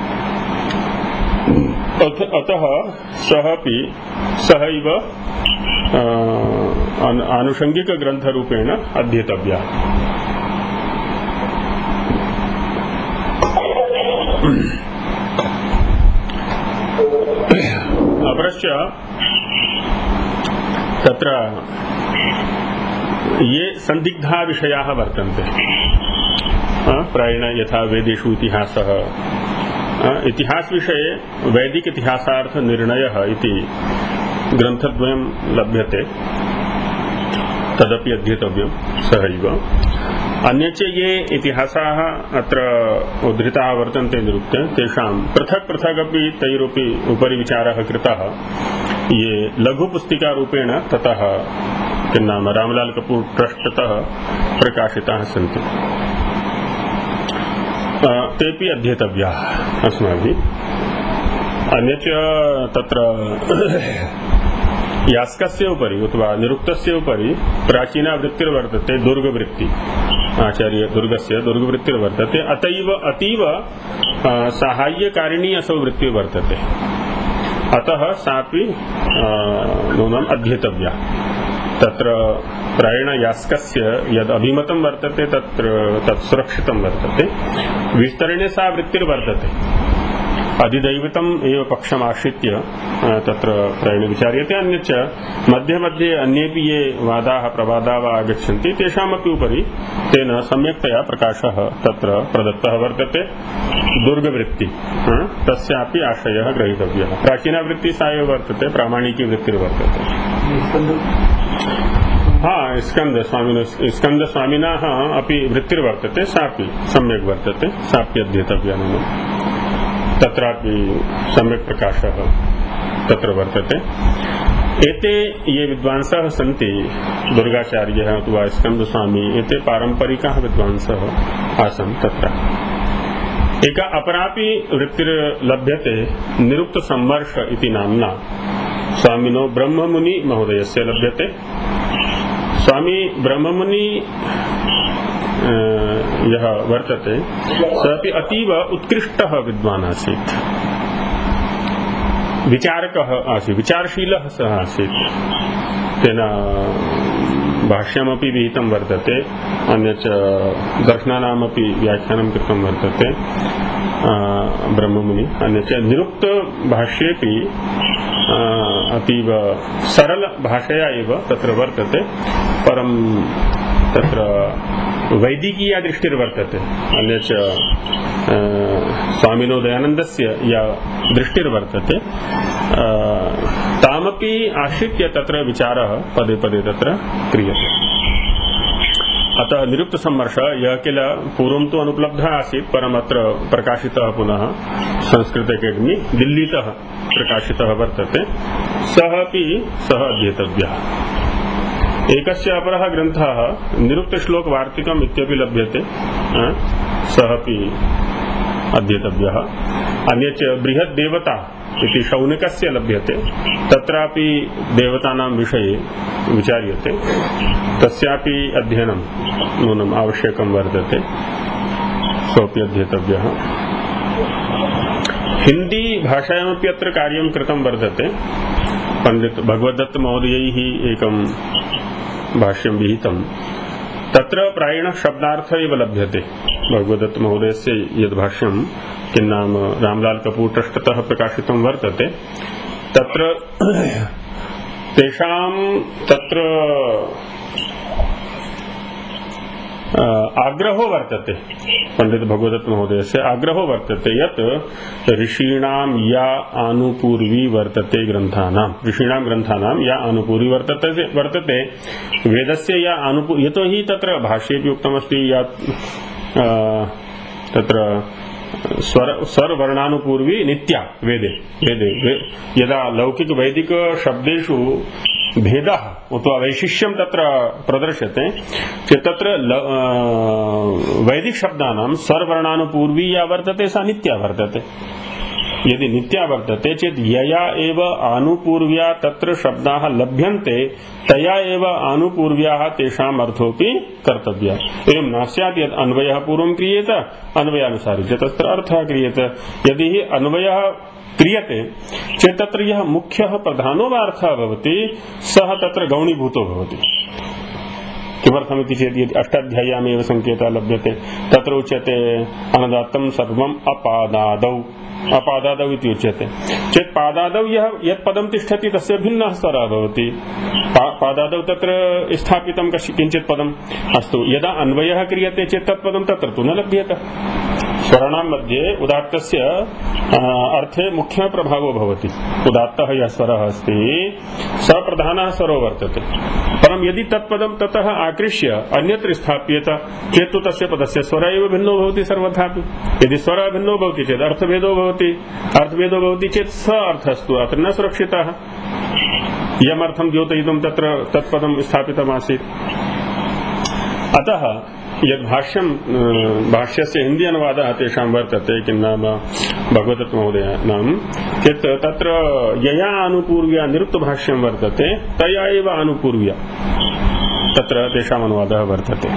अतः सहैव आनुषङ्गिकग्रन्थरूपेण अध्येतव्यः। अपरश्च तत्र ये संदिग्धा विषयाः वर्तन्ते प्रायेण यथा वेदेषु इतिहासः, इतिहासविषये वैदिक इतिहासार्थ निर्णयः इति ग्रन्थद्वयं लभ्यते, तदपि अध्येतव्यं सहैव। अन्यच्च ये इतिहासाः अत्र उद्धृताः वर्तन्ते निरुक्ते तेषां पृथक् पृथक् अपि तैरपि उपरि विचारः कृतः ये लघुपुस्तिकारूपेण ततः किं नाम रामलाल कपूर ट्रस्टतः प्रकाशिताः सन्ति तेऽपि अध्येतव्याः अस्माभिः। अन्यच्च तत्र यास्कस्य उपरि अथवा निरुक्तस्य उपरि प्राचीना वृत्तिर्वर्तते दुर्गवृत्ति आचार्य दुर्गस्य दुर्गवृत्तिर्वर्तते अतीव साहाय्यकारिणी असौ वृत्तिर्वर्तते अतः सापि नूनम् अध्येतव्या। तत्र प्रायेण यास्कस्य यद् अभिमतं वर्तते तत् सुरक्षितं वर्तते विस्तरणे सा वृत्तिर्वर्तते अधिदैवतम् एव पक्षमाश्रित्य तत्र प्रायेण विचार्यते। अन्यच्च मध्ये मध्ये अन्येपि ये वादाः प्रवादाः वा आगच्छन्ति तेषामपि उपरि तेन सम्यक्तया प्रकाशः तत्र प्रदत्तः वर्तते। दुर्गवृत्ति तस्यापि आशयः ग्रहीतव्यः। प्राचीना वृत्तिः सा एव वर्तते प्रामाणिकी वृत्तिर्वर्तते। स्कन्दस्वामिनः अपि वृत्तिर्वर्तते सापि सम्यक् वर्तते सापि अध्येतव्या। तत्रापि सम्यक् प्रकाशः तत्र वर्तते। एते ये विद्वांसः सन्ति दुर्गाचार्यः अथवा स्कन्दस्वामी एते पारम्परिकाः विद्वांसः आसन्। तत्र एका अपरापि वृत्तिर्लभ्यते निरुक्तसम्मर्श इति नाम्ना स्वामिनो ब्रह्ममुनि महोदयस्य लभ्यते। स्वामी ब्रह्ममुनि यः वर्तते सः अपि अतीव उत्कृष्टः विद्वान् आसीत् विचारकः आसीत् विचारशीलः सः आसीत्। तेन भाष्यमपि विहितं वर्तते अन्यच्च दर्शनानामपि व्याख्यानं कृतं वर्तते ब्रह्ममुनि। अन्यच्च निरुक्तभाष्येपि अतीव सरलभाषया एव तत्र वर्तते परं तत्र वैदिकीया दृष्टिर्वर्तते। अन्यच्च स्वामिनो दयानन्दस्य या दृष्टिर्वर्तते तामपि आश्रित्य तत्र विचारः पदे पदे तत्र क्रियते। अतः निरुक्तसम्मर्श यः किल पूर्वं तु अनुपलब्धः आसीत् परमत्र प्रकाशितः पुनः संस्कृत एकेडमी दिल्लीतः प्रकाशितः वर्तते सः अध्येतव्यः। एकस्य अपरः ग्रन्थः निरुक्तश्लोकवार्तिकम् इत्यपि लभ्यते सः अपि अध्येतव्यः। अन्यच्च बृहद्देवता इति शौनकस्य लभ्यते तत्रापि देवतानां विषये विचार्यते तस्यापि अध्ययनं नूनम् आवश्यकं वर्तते सोऽपि अध्येतव्यः। हिन्दी भाषायामपि अत्र कार्यं कृतं वर्तते। पण्डित भगवद्दत्त महोदयैः एकं भाष्यं विहितं तत्र प्रायेण शब्दार्थ एव लभ्यते। भगवद्दत्त महोदयस्य यद् भाष्यं किं नाम रामलाल कपूर ट्रस्टतः प्रकाशितं वर्तते तत्र तेषां तत्र आग्रहो वर्तते पंडित भगवदत्त महोदयस्य आग्रहो वर्तते यत् ऋषीणां या आनुपूर्वी वर्तते ग्रन्थानां ऋषीणां ग्रन्थानां या आनुपूर्वी वर्तते वेदस्य या यतोहि तत्र भाष्येपि उक्तमस्ति या तत्र स्वरवर्णानुपूर्वी नित्या वेदे यदा लौकिक वैदिक शब्देषु भेदः अथवा वैशिष्यं तत्र प्रदर्श्यते चेत् तत्र वैदिक शब्दानां स्वरवर्णानुपूर्वी या वर्तते सा नित्या वर्तते। यदि नित्या वर्तते चेत् यया एव आनुपूर्व्या तत्र शब्दाः लभ्यन्ते तया एव आनुपूर्व्याः तेषाम् अर्थोऽपि कर्तव्यः। एवं न स्यात् यत् अन्वयः पूर्वं क्रियेत अन्वयानुसारी च तत्र अर्थः क्रियेत। यदि अन्वयः क्रियते चेत् तत्र यः मुख्यः प्रधानो वा अर्थः भवति सः तत्र गौणीभूतो भवति। किमर्थमिति चेत् यदि अष्टाध्याय्यामेव सङ्केतः लभ्यते तत्र उच्यते अनदात्तं सर्वम् अपादादौ इति उच्यते चेत् पादादौ यत् पदं तिष्ठति तस्य भिन्नः स्वरः भवति। पादादौ तत्र स्थापितं किञ्चित् पदम् अस्तु यदा अन्वयः क्रियते चेत् तत् पदं तत्र तु न लभ्यते। स्वराणां मध्ये उदात्तस्य अर्थे मुख्यः प्रभावो भवति। उदात्तः यः स्वरः अस्ति स प्रधानः स्वरो वर्तते परम यदि तत्पदम ततः आकृष्य अन्यत्र स्थाप्येत चेत् तु तस्य पदस्य स्वर एव भिन्नो भवति सर्वथापि। यदि स्वर भिन्नो भवति चेत् अर्थभेदो भवति चेत् स अर्थस्तु अत्र न सुरक्षितः। यमर्थं द्योतयितुं तत्र तत्पदं स्थापितमासीत्। अतः यद् भाष्यस्य हिंदी अनुवादः तेषां वर्तते किं नाम भगवदत्तमहोदयानां चेत् तत्र यया आनुपूर्व्या निरुक्तभाष्यं वर्तते तया एव आनुपूर्व्या तत्र तेषाम् अनुवादः वर्तते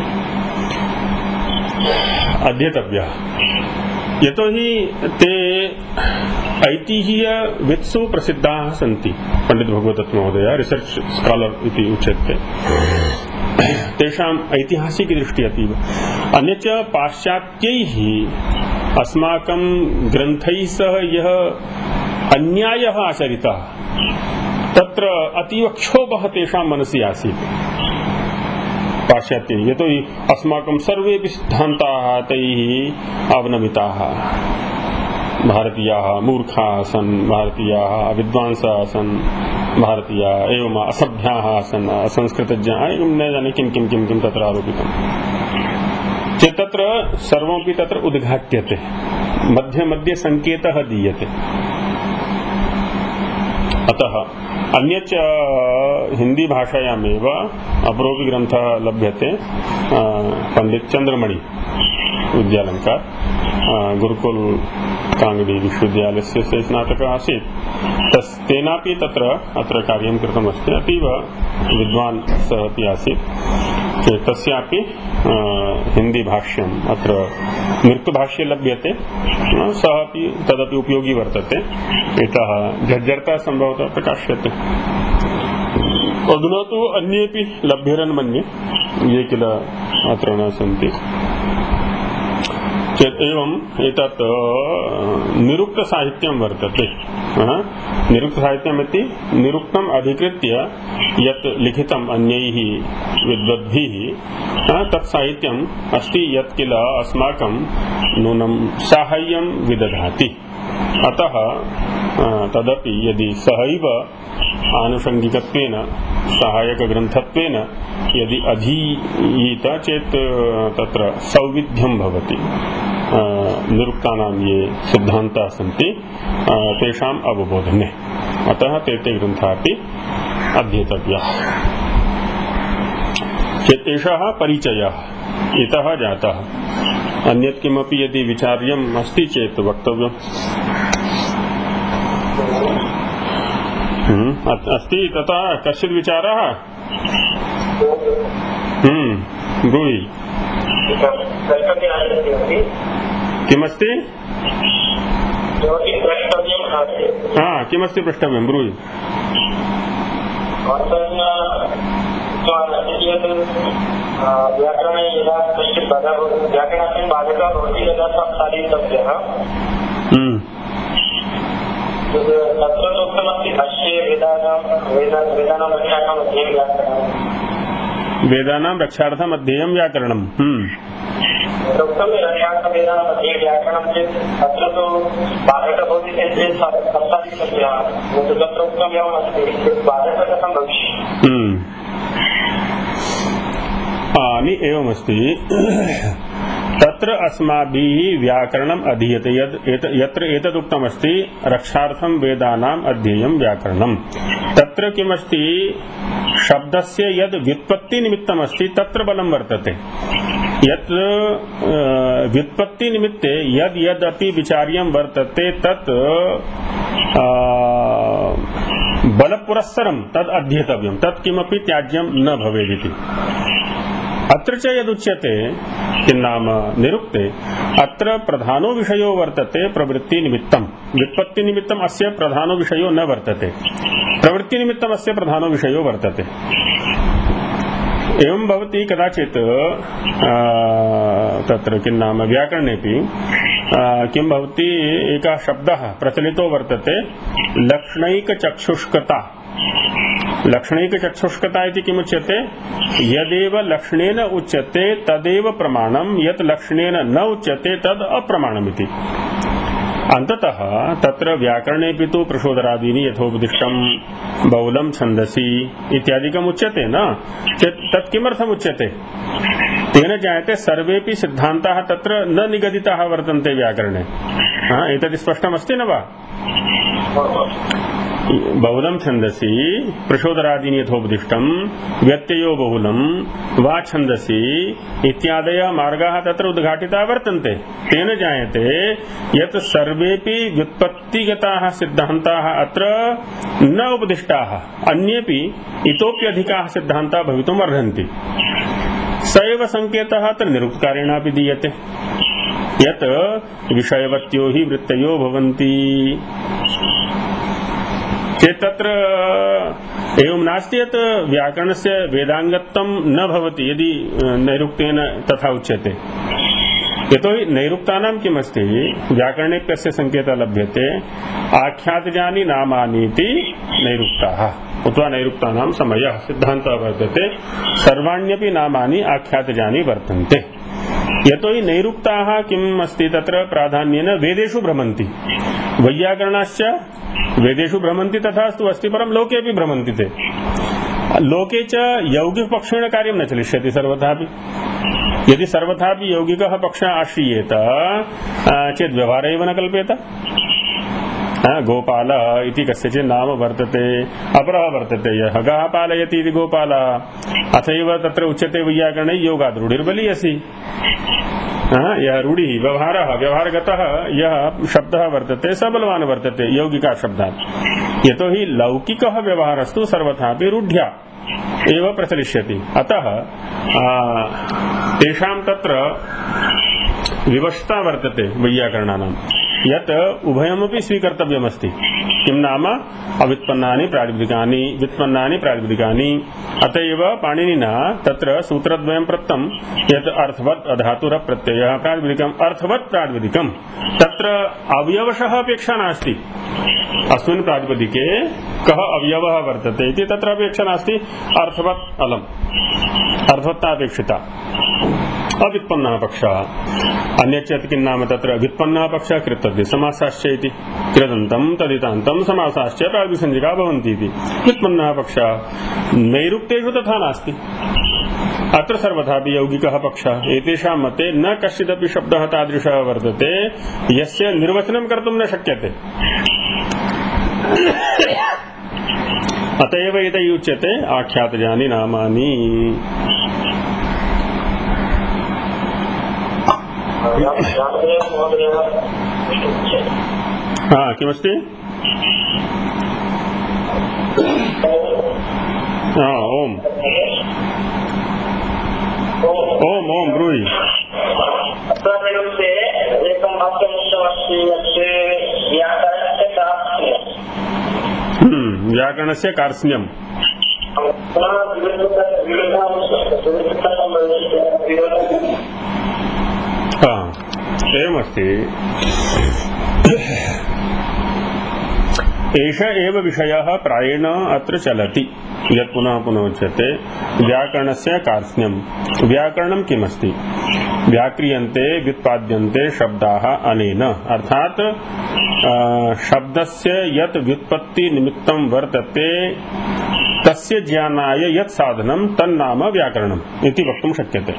अध्येतव्यः। यतोहि ते ऐतिह्यवित्सु प्रसिद्धाः सन्ति। पंडित भगवदत्तमहोदय रिसर्च स्कॉलर इति उच्यते। तेषाम् ऐतिहासिक दृष्टि अतीव। अन्यच्च पाश्चात्यैः अस्माकं ग्रन्थैः सह यः अन्यायः आचरितः तत्र अतीव क्षोभः तेषां मनसि आसीत् पाश्चात्यैः। यतोहि अस्माकं सर्वेपि सिद्धान्ताः तैः अवनमिताः। भारतीयाः मूर्खाः आसन्, भारतीयाः विद्वांसः आसन्, भारतीयाः एवं असभ्याः आसन्, असंस्कृतज्ञाः एवं न जाने किं किं किं किं तत्र आरोपितम् चेत् तत्र सर्वमपि तत्र उद्घाट्यते, मध्ये मध्ये सङ्केतः दीयते। अतः अन्यच्च हिंदी भाषायामेव अपरोपि ग्रन्थः लभ्यते पंडित चंद्रमणि विद्यालङ्कार गुरुकुल कांगड़ी विश्वविद्यालयस्य स्नातकः आसीत्। तेनापि तत्र अत्र कार्यं कृतमस्ति। अतीव विद्वान् सः अपि आसीत्। तस्यापि हिंदी भाष्यम् अत्र निरुक्तभाष्ये लभ्यते। सः अपि तदपि उपयोगी वर्तते। इतः झज्जर्ता सम्भवतः प्रकाश्यते। अधुना तु अन्येपि लभ्यरन् मन्ये, ये किल अत्र न सन्ति। चेत् एवम् एतत् निरुक्तसाहित्यं वर्तते। निरुक्तसाहित्यमिति निरुक्तम् अधिकृत्य यत् लिखितम् अन्यैः विद्वद्भिः तत् साहित्यम् अस्ति यत् किल अस्माकं नूनं साहाय्यं विदधाति। अतः तदपि यदि सहैव आनुषङ्गिकत्वेन सहायकग्रन्थत्वेन यदि अधीयेत चेत् तत्र सौविध्यं भवति। निरुक्तानां ये सिद्धान्ताः सन्ति तेषाम् अवबोधने। अतः ते ग्रन्थाः अपि अध्येतव्याः। चेत् एषः परिचयः इतः जातः। अन्यत् किमपि यदि विचार्यम् अस्ति चेत् वक्तव्यम्। अस्ति तथा कश्चित् विचारः ब्रूहि। किमस्ति? किमस्ति पृष्टव्यं ब्रूहि। व्याकरणे यदा कश्चित् व्याकरणास्मिन् बाधकः भवति तदा संसाधितव्यः। तत्र उक्तमस्ति भाष्ये वेदानां रक्षार्थम् अध्येयं व्याकरणम्। वेदानां रक्षार्थम् अध्येयं व्याकरणम्। उक्तं रक्षार्थवेदानाम् अध्येयं व्याकरणं चेत् तत्र तु बाधकः भवति चेत् संसाधितव्यः। तत्र उक्तम् एवमस्ति बाधकः कथं भविष्यति? एवमस्ति। तत्र अस्माभिः व्याकरणम् अधीयते। यत्र एतदुक्तमस्ति रक्षार्थं वेदानाम् अध्येयं व्याकरणम्। तत्र किमस्ति शब्दस्य यद् व्युत्पत्तिनिमित्तमस्ति तत्र बलं वर्तते। यत् व्युत्पत्तिनिमित्ते यद् यदपि विचार्यं वर्तते तत् बलपुरस्सरं तद् अध्येतव्यं। तत् किमपि त्याज्यं न भवेदिति। अत्र च यदुच्यते किं नाम निरुक्ते अत्र प्रधानो विषयो वर्तते प्रवृत्तिनिमित्तं। व्युत्पत्तिनिमित्तम् अस्य प्रधानो विषयो न वर्तते, प्रवृत्तिनिमित्तम् अस्य प्रधानो विषयो वर्तते। एवं भवति कदाचित् तत्र किं नाम व्याकरणेपि किं भवति एकः शब्दः प्रचलितो वर्तते लक्षणैकचक्षुष्कता। लक्षणैकचक्षुष्कता इति किमुच्यते? यदेव लक्षणेन उच्यते तदेव प्रमाणं, यत् लक्षणेन न उच्यते तद् अप्रमाणमिति। अंततः तत्र व्याकरणेऽपि तु प्रशोदरादीनि यथोपदिष्टं बहुलं छन्दसि इत्यादिकम् उच्यते न चेत् तत् किमर्थम् उच्यते? तेन ज्ञायते सर्वेपि सिद्धान्ताः तत्र न निगदिताः वर्तन्ते व्याकरणे। एतत् स्पष्टमस्ति न वा? बहुलं छन्दसि प्रशोदरादीनि यथोपदिष्टं व्यत्ययो बहुलं वा छन्दसि इत्यादयः मार्गाः तत्र उद्घाटिताः वर्तन्ते। तेन ज्ञायते यत् सर्वेपि व्युत्पत्तिगताः सिद्धान्ताः अत्र न उपदिष्टाः, अन्येपि इतोप्यधिकाः सिद्धान्ताः भवितुम् अर्हन्ति। स एव सङ्केतः अत्र निरुक्तकारेणापि दीयते यत् विषयवत्यो हि वृत्तयो भवन्ति चेत् तत्र एवं नास्ति यत् व्याकरणस्य वेदाङ्गत्वं न भवति यदि नैरुक्तेन तथा उच्यते। यतोहि नैरुक्तानां किमस्ति, व्याकरणेऽप्यस्य सङ्केतः लभ्यते आख्यातजानि नामानीति नैरुक्ताः उक्त्वा नैरुक्तानां समयः सिद्धान्तः वर्तते सर्वाण्यपि नामानि आख्यातजानि वर्तन्ते। यतोहि नैरुक्ताः किम् अस्ति तत्र प्राधान्येन वेदेषु भ्रमन्ति, वैयाकरणाश्च वेदेषु भ्रमन्ति तथास्तु अस्ति, परं लोकेऽपि भ्रमन्ति ते। लोके च यौगिकपक्षेण कार्यं न चलिष्यति सर्वथापि। यदि सर्वथापि यौगिकः पक्षः आश्रीयेत चेत् व्यवहारः एव न कल्प्येत। गोपालः इति कस्यचित् नाम वर्तते, अपरः वर्तते यः गः पालयति इति गोपालः। अथैव तत्र उच्यते वैयाकरणे योगाद् रूढिर्बलीयसी। यह रूढिः व्यवहारगतः यः शब्दः वर्तते स बलवान् वर्तते यौगिका शब्दात्। यतोहि लौकिकः व्यवहारस्तु सर्वथापि रूढ्या एव प्रचलिष्यति। अतः तेषां तत्र विवशता वर्तते वैयाकरणानां यत् उभयमपि स्वीकर्तव्यमस्ति। किं नाम अव्युत्पन्नानि प्रातिपदिकानि व्युत्पन्नानि प्रातिपदिकानि। अतएव पाणिनिना तत्र सूत्रद्वयं प्रदत्तं यत् अर्थवत् अधातुरप्रत्ययः प्रातिपदिकम् अर्थवत् प्रातिपदिकम्। तत्र अवयवशः अपेक्षा नास्ति। अस्मिन् प्रातिपदिके कः अवयवः वर्तते इति तत्र अपेक्षा नास्ति। अर्थवत् अलम्, अर्थवत्ता अपेक्षिता। अव्युत्पन्नः पक्षः अन्यच्चेत् किं नाम तत्र व्युत्पन्नः पक्षः कृतद्धिः समासाश्च इति कृदन्तं तदितान्तं समासाश्च प्रातिपदिकसंज्ञका भवन्ति इति व्युत्पन्नः पक्षः। नैरुक्तेषु तथा नास्ति। अत्र सर्वथापि यौगिकः पक्षः। एतेषां मते न कश्चिदपि शब्दः तादृशः वर्तते यस्य निर्वचनं कर्तुं न शक्यते। अतएव एतैः उच्यते आख्यातजानि नामानि। किमस्ति? ओम ओम ओम ब्रूहि। व्याकरणस्य कार्त्स्न्यम्। एवमस्ति। एष एव विषयः प्रायेण अत्र चलति यत् पुनः पुनः उच्यते व्याकरणस्य कार्त्स्न्यम्। व्याकरणं किमस्ति? व्याक्रियन्ते व्युत्पाद्यन्ते शब्दाः अनेन, अर्थात् शब्दस्य यत् व्युत्पत्ति निमित्तं वर्तते तस्य ज्ञानाय यत् साधनं तन्नाम व्याकरणम् इति वक्तुं शक्यते।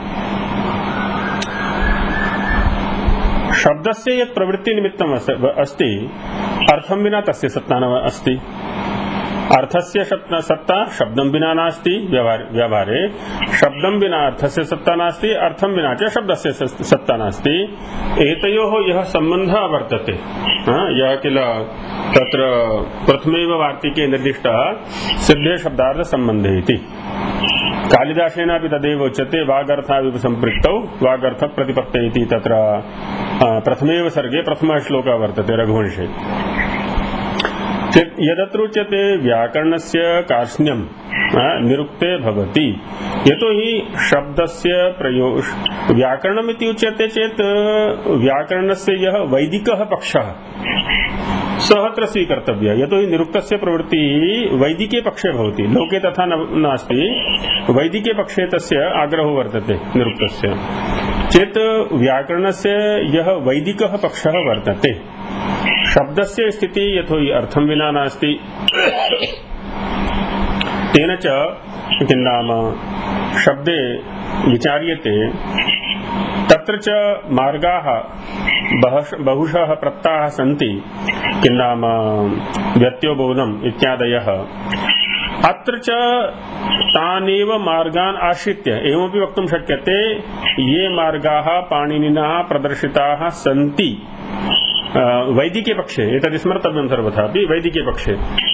शब्दस्य यत् प्रवृत्ति निमित्तम् अस्ति अर्थं विना तस्य सत्ता न अस्ति। अर्थस्य सत्ता शब्दं विना नास्ति व्यवहारे, शब्दं विना अर्थस्य सत्ता नास्ति, अर्थं विना च शब्दस्य सत्ता नास्ति। एतयोः यः सम्बन्धः वर्तते यः किल तत्र प्रथमैव वार्तिके निर्दिष्टः सिद्धे शब्दार्थ सम्बन्धे इति। कालिदासेनापि तदेव उच्यते वागर्थाविव सम्पृक्तौ वागर्थ प्रतिपत्ते इति। तत्र प्रथमेव सर्गे प्रथमः श्लोकः वर्तते रघुवंशे। यदत्र उच्यते व्याकरणस्य कार्त्स्न्यम् निरुक्ते भवति। यतोहि शब्दस्य प्रयोग व्याकरणम् इति उच्यते चेत् व्याकरणस्य यः वैदिकः पक्षः सः अत्र स्वीकर्तव्यः। यतोहि निरुक्तस्य प्रवृत्तिः वैदिके पक्षे भवति, लोके तथा नास्ति। वैदिके पक्षे तस्य आग्रहो वर्तते निरुक्तस्य चेत् व्याकरणस्य यः वैदिकः पक्षः वर्तते शब्दस्य स्थिति यथोहि अर्थं विना नास्ति तेन च किं नाम शब्दे विचार्यते तत्र च मार्गाः बहुशः प्रत्ताः सन्ति किं नाम व्यत्योबोधम् इत्यादयः अत्र च तानेव मार्गान् आश्रित्य एवमपि वक्तुं शक्यते ये मार्गाः पाणिनिना प्रदर्शिताः सन्ति वैदिके पक्षे एतद् स्मर्तव्यं सर्वथापि वैदिके पक्षे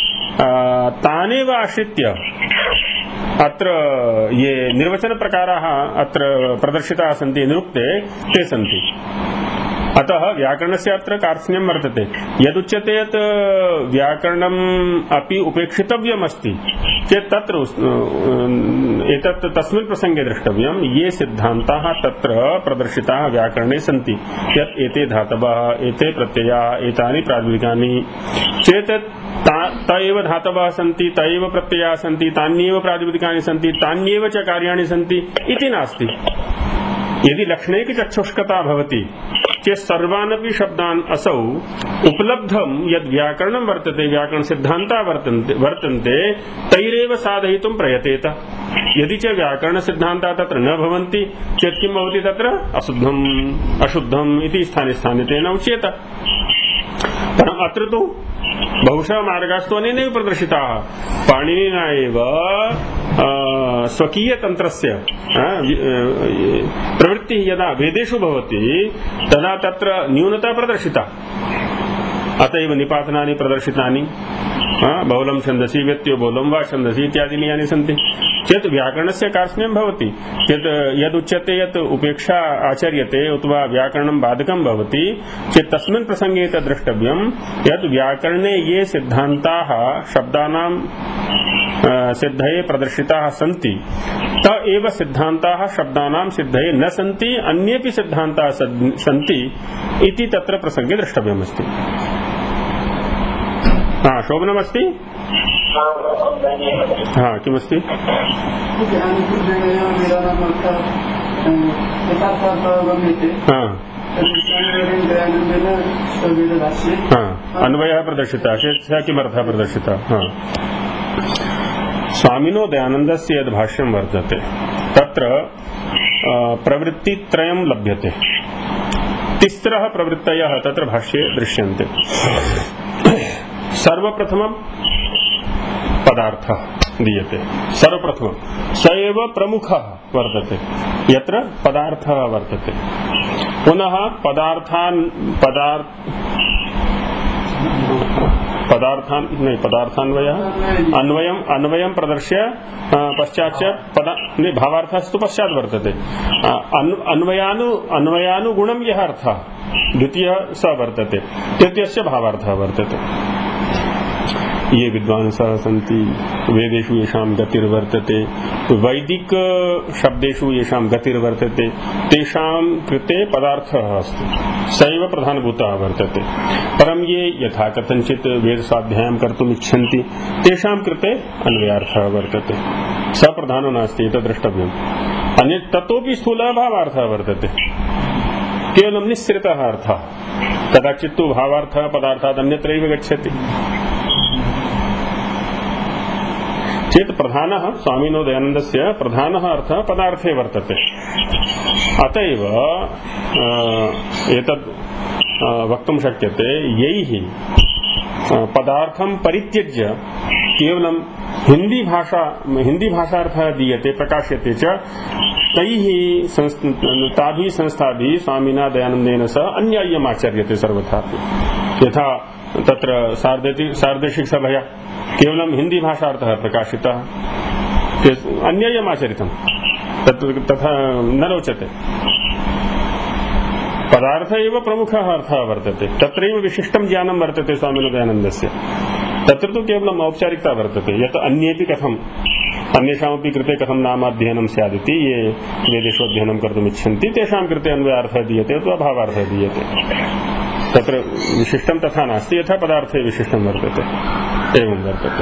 तानेव आश्रित्य अत्र ये निर्वचनप्रकाराः अत्र प्रदर्शिताः सन्ति निरुक्ते ते सन्ति अतः व्याकरणस्य अत्र कार्त्स्न्यं वर्तते यदुच्यते यत् व्याकरणम् अपि उपेक्षितव्यमस्ति चेत् तत्र एतत् तस्मिन् प्रसङ्गे द्रष्टव्यं ये सिद्धान्ताः तत्र प्रदर्शिताः व्याकरणे सन्ति यत् एते धातवः एते प्रत्ययाः एतानि प्रातिपदिकानि चेत् त एव धातवः सन्ति त एव प्रत्ययाः सन्ति तान्येव प्रातिपदिकानि सन्ति तान्येव च कार्याणि सन्ति इति नास्ति यदि लक्षणैकचक्षुष्कता भवति चेत् सर्वानपि शब्दान् असौ उपलब्धं यद् व्याकरणं वर्तते व्याकरण सिद्धान्ता वर्तन्ते तैरेव साधयितुं प्रयतेत यदि च व्याकरण सिद्धान्ता तत्र न भवन्ति चेत् किं भवति तत्र अशुद्धम् अशुद्धम् इति स्थाने स्थाने तेन उच्येत परम् अत्र तु बहुशः मार्गास्तु अनेनैव प्रदर्शिताः पाणिनिना एव स्वकीयतन्त्रस्य प्रवृत्तिः यदा वेदेषु भवति तदा तत्र न्यूनता प्रदर्शिता अतएव निपातनानि प्रदर्शितानि बहुलं छन्दसि व्यत्यो बहुलं वा छन्दसि इत्यादीनि यानि सन्ति चेत् व्याकरणस्य कार्त्स्न्यं भवति चेत् यदुच्यते यत् उपेक्षा आचर्यते अथवा व्याकरणं बाधकं भवति चेत् तस्मिन् प्रसङ्गे तद् द्रष्टव्यं यत् व्याकरणे ये सिद्धान्ताः शब्दानां सिद्धये प्रदर्शिताः सन्ति त एव सिद्धान्ताः शब्दानां सिद्धये न सन्ति अन्येपि सिद्धान्ताः सन्ति इति तत्र प्रसङ्गे द्रष्टव्यमस्ति शोभनमस्ति किमस्ति अन्वयः प्रदर्शितः किमर्थः प्रदर्शितः स्वामिनो दयानन्दस्य यद् भाष्यं वर्तते तत्र प्रवृत्तित्रयं लभ्यते तिस्रः प्रवृत्तयः तत्र भाष्ये दृश्यन्ते सर्वप्रथमं पदार्थः दीयते सर्वप्रथमं स एव प्रमुखः वर्तते यत्र पदार्थः वर्तते पुनः पदार्थान्वयः अन्वयं प्रदर्श्य पश्चाच्च भावार्थस्तु पश्चात् वर्तते अन्वयानुगुणं यः अर्थः द्वितीयः स वर्तते तृतीयस्य भावार्थः वर्तते ये विद्वांसः सन्ति वेदेषु येषां गतिर्वर्तते वैदिक शब्देषु येषां गतिर्वर्तते तेषां कृते पदार्थः अस्ति सैव प्रधानभूतः वर्तते परं ये यथा कथञ्चित् वेदस्वाध्यायं कर्तुम् इच्छन्ति तेषां कृते अन्वयार्थः वर्तते स प्रधानो नास्ति एतत् द्रष्टव्यम् अन्यत् ततोपि स्थूलः भावार्थः वर्तते केवलं निःसृतः अर्थः कदाचित् तु भावार्थः पदार्थात् अन्यत्रैव गच्छति चेत् प्रधानः स्वामिनो दयानन्दस्य प्रधानः अर्थः पदार्थे वर्तते अतएव एतद् वक्तुं शक्यते यैः पदार्थं परित्यज्य केवलं हिंदी भाषार्थः दीयते प्रकाश्यते च तैः ताभिः संस्थाभिः स्वामिना दयानन्देन सह अन्याय्यम् आचर्यते सर्वथा यथा तत्र सार्देशिक सभया केवलं हिंदी भाषार्थः प्रकाशितः अन्याय्यम् आचरितं तथा न रोचते पदार्थ एव प्रमुखः अर्थः वर्तते तत्रैव विशिष्टं ज्ञानं वर्तते स्वामिनो दयानन्दस्य तत्र तु केवलम् औपचारिकता वर्तते यत् अन्येपि कथम् अन्येषामपि कृते कथं नामाध्ययनं स्यादिति ये वेदेषु अध्ययनं कर्तुम् इच्छन्ति तेषां कृते अन्वयार्थः दीयते अथवा भावार्थः दीयते तत्र विशिष्टं तथा नास्ति यथा पदार्थे विशिष्टं वर्तते एवं वर्तते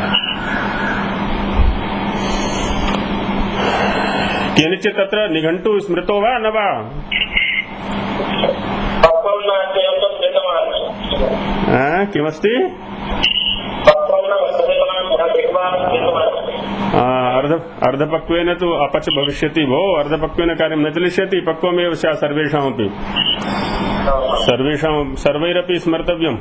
केनचित् तत्र निघण्टु स्मृतो वा न वा किमस्ति अर्धपक्वेन तु अपच भविष्यति भो, अर्धपक्वेन कार्यं न चलिष्यति, पक्वमेव स्यात् सर्वेषामपि, सर्वैरपि स्मर्तव्यम्।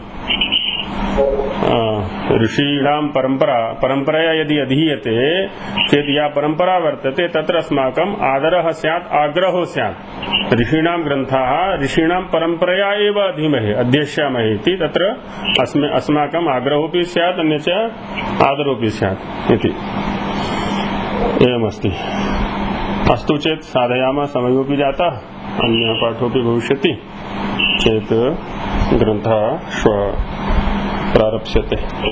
ऋषीणां परम्परया यदि अधीयते चेत् या परम्परा वर्तते तत्र अस्माकम् आदरः स्यात्, आग्रहो स्यात्। ऋषीणां ग्रन्थाः ऋषीणां परम्परया एव अधीमहे, अध्येष्यामहे इति तत्र अस्माकम् आग्रहोऽपि स्यात्, अन्यच्च आदरोऽपि स्यात् इति एवमस्ति। अस्तु चेत् साधयामः, समयोऽपि जातः, अन्यः पाठोऽपि भविष्यति चेत् ग्रन्थः श्वः प्रारप्स्यते।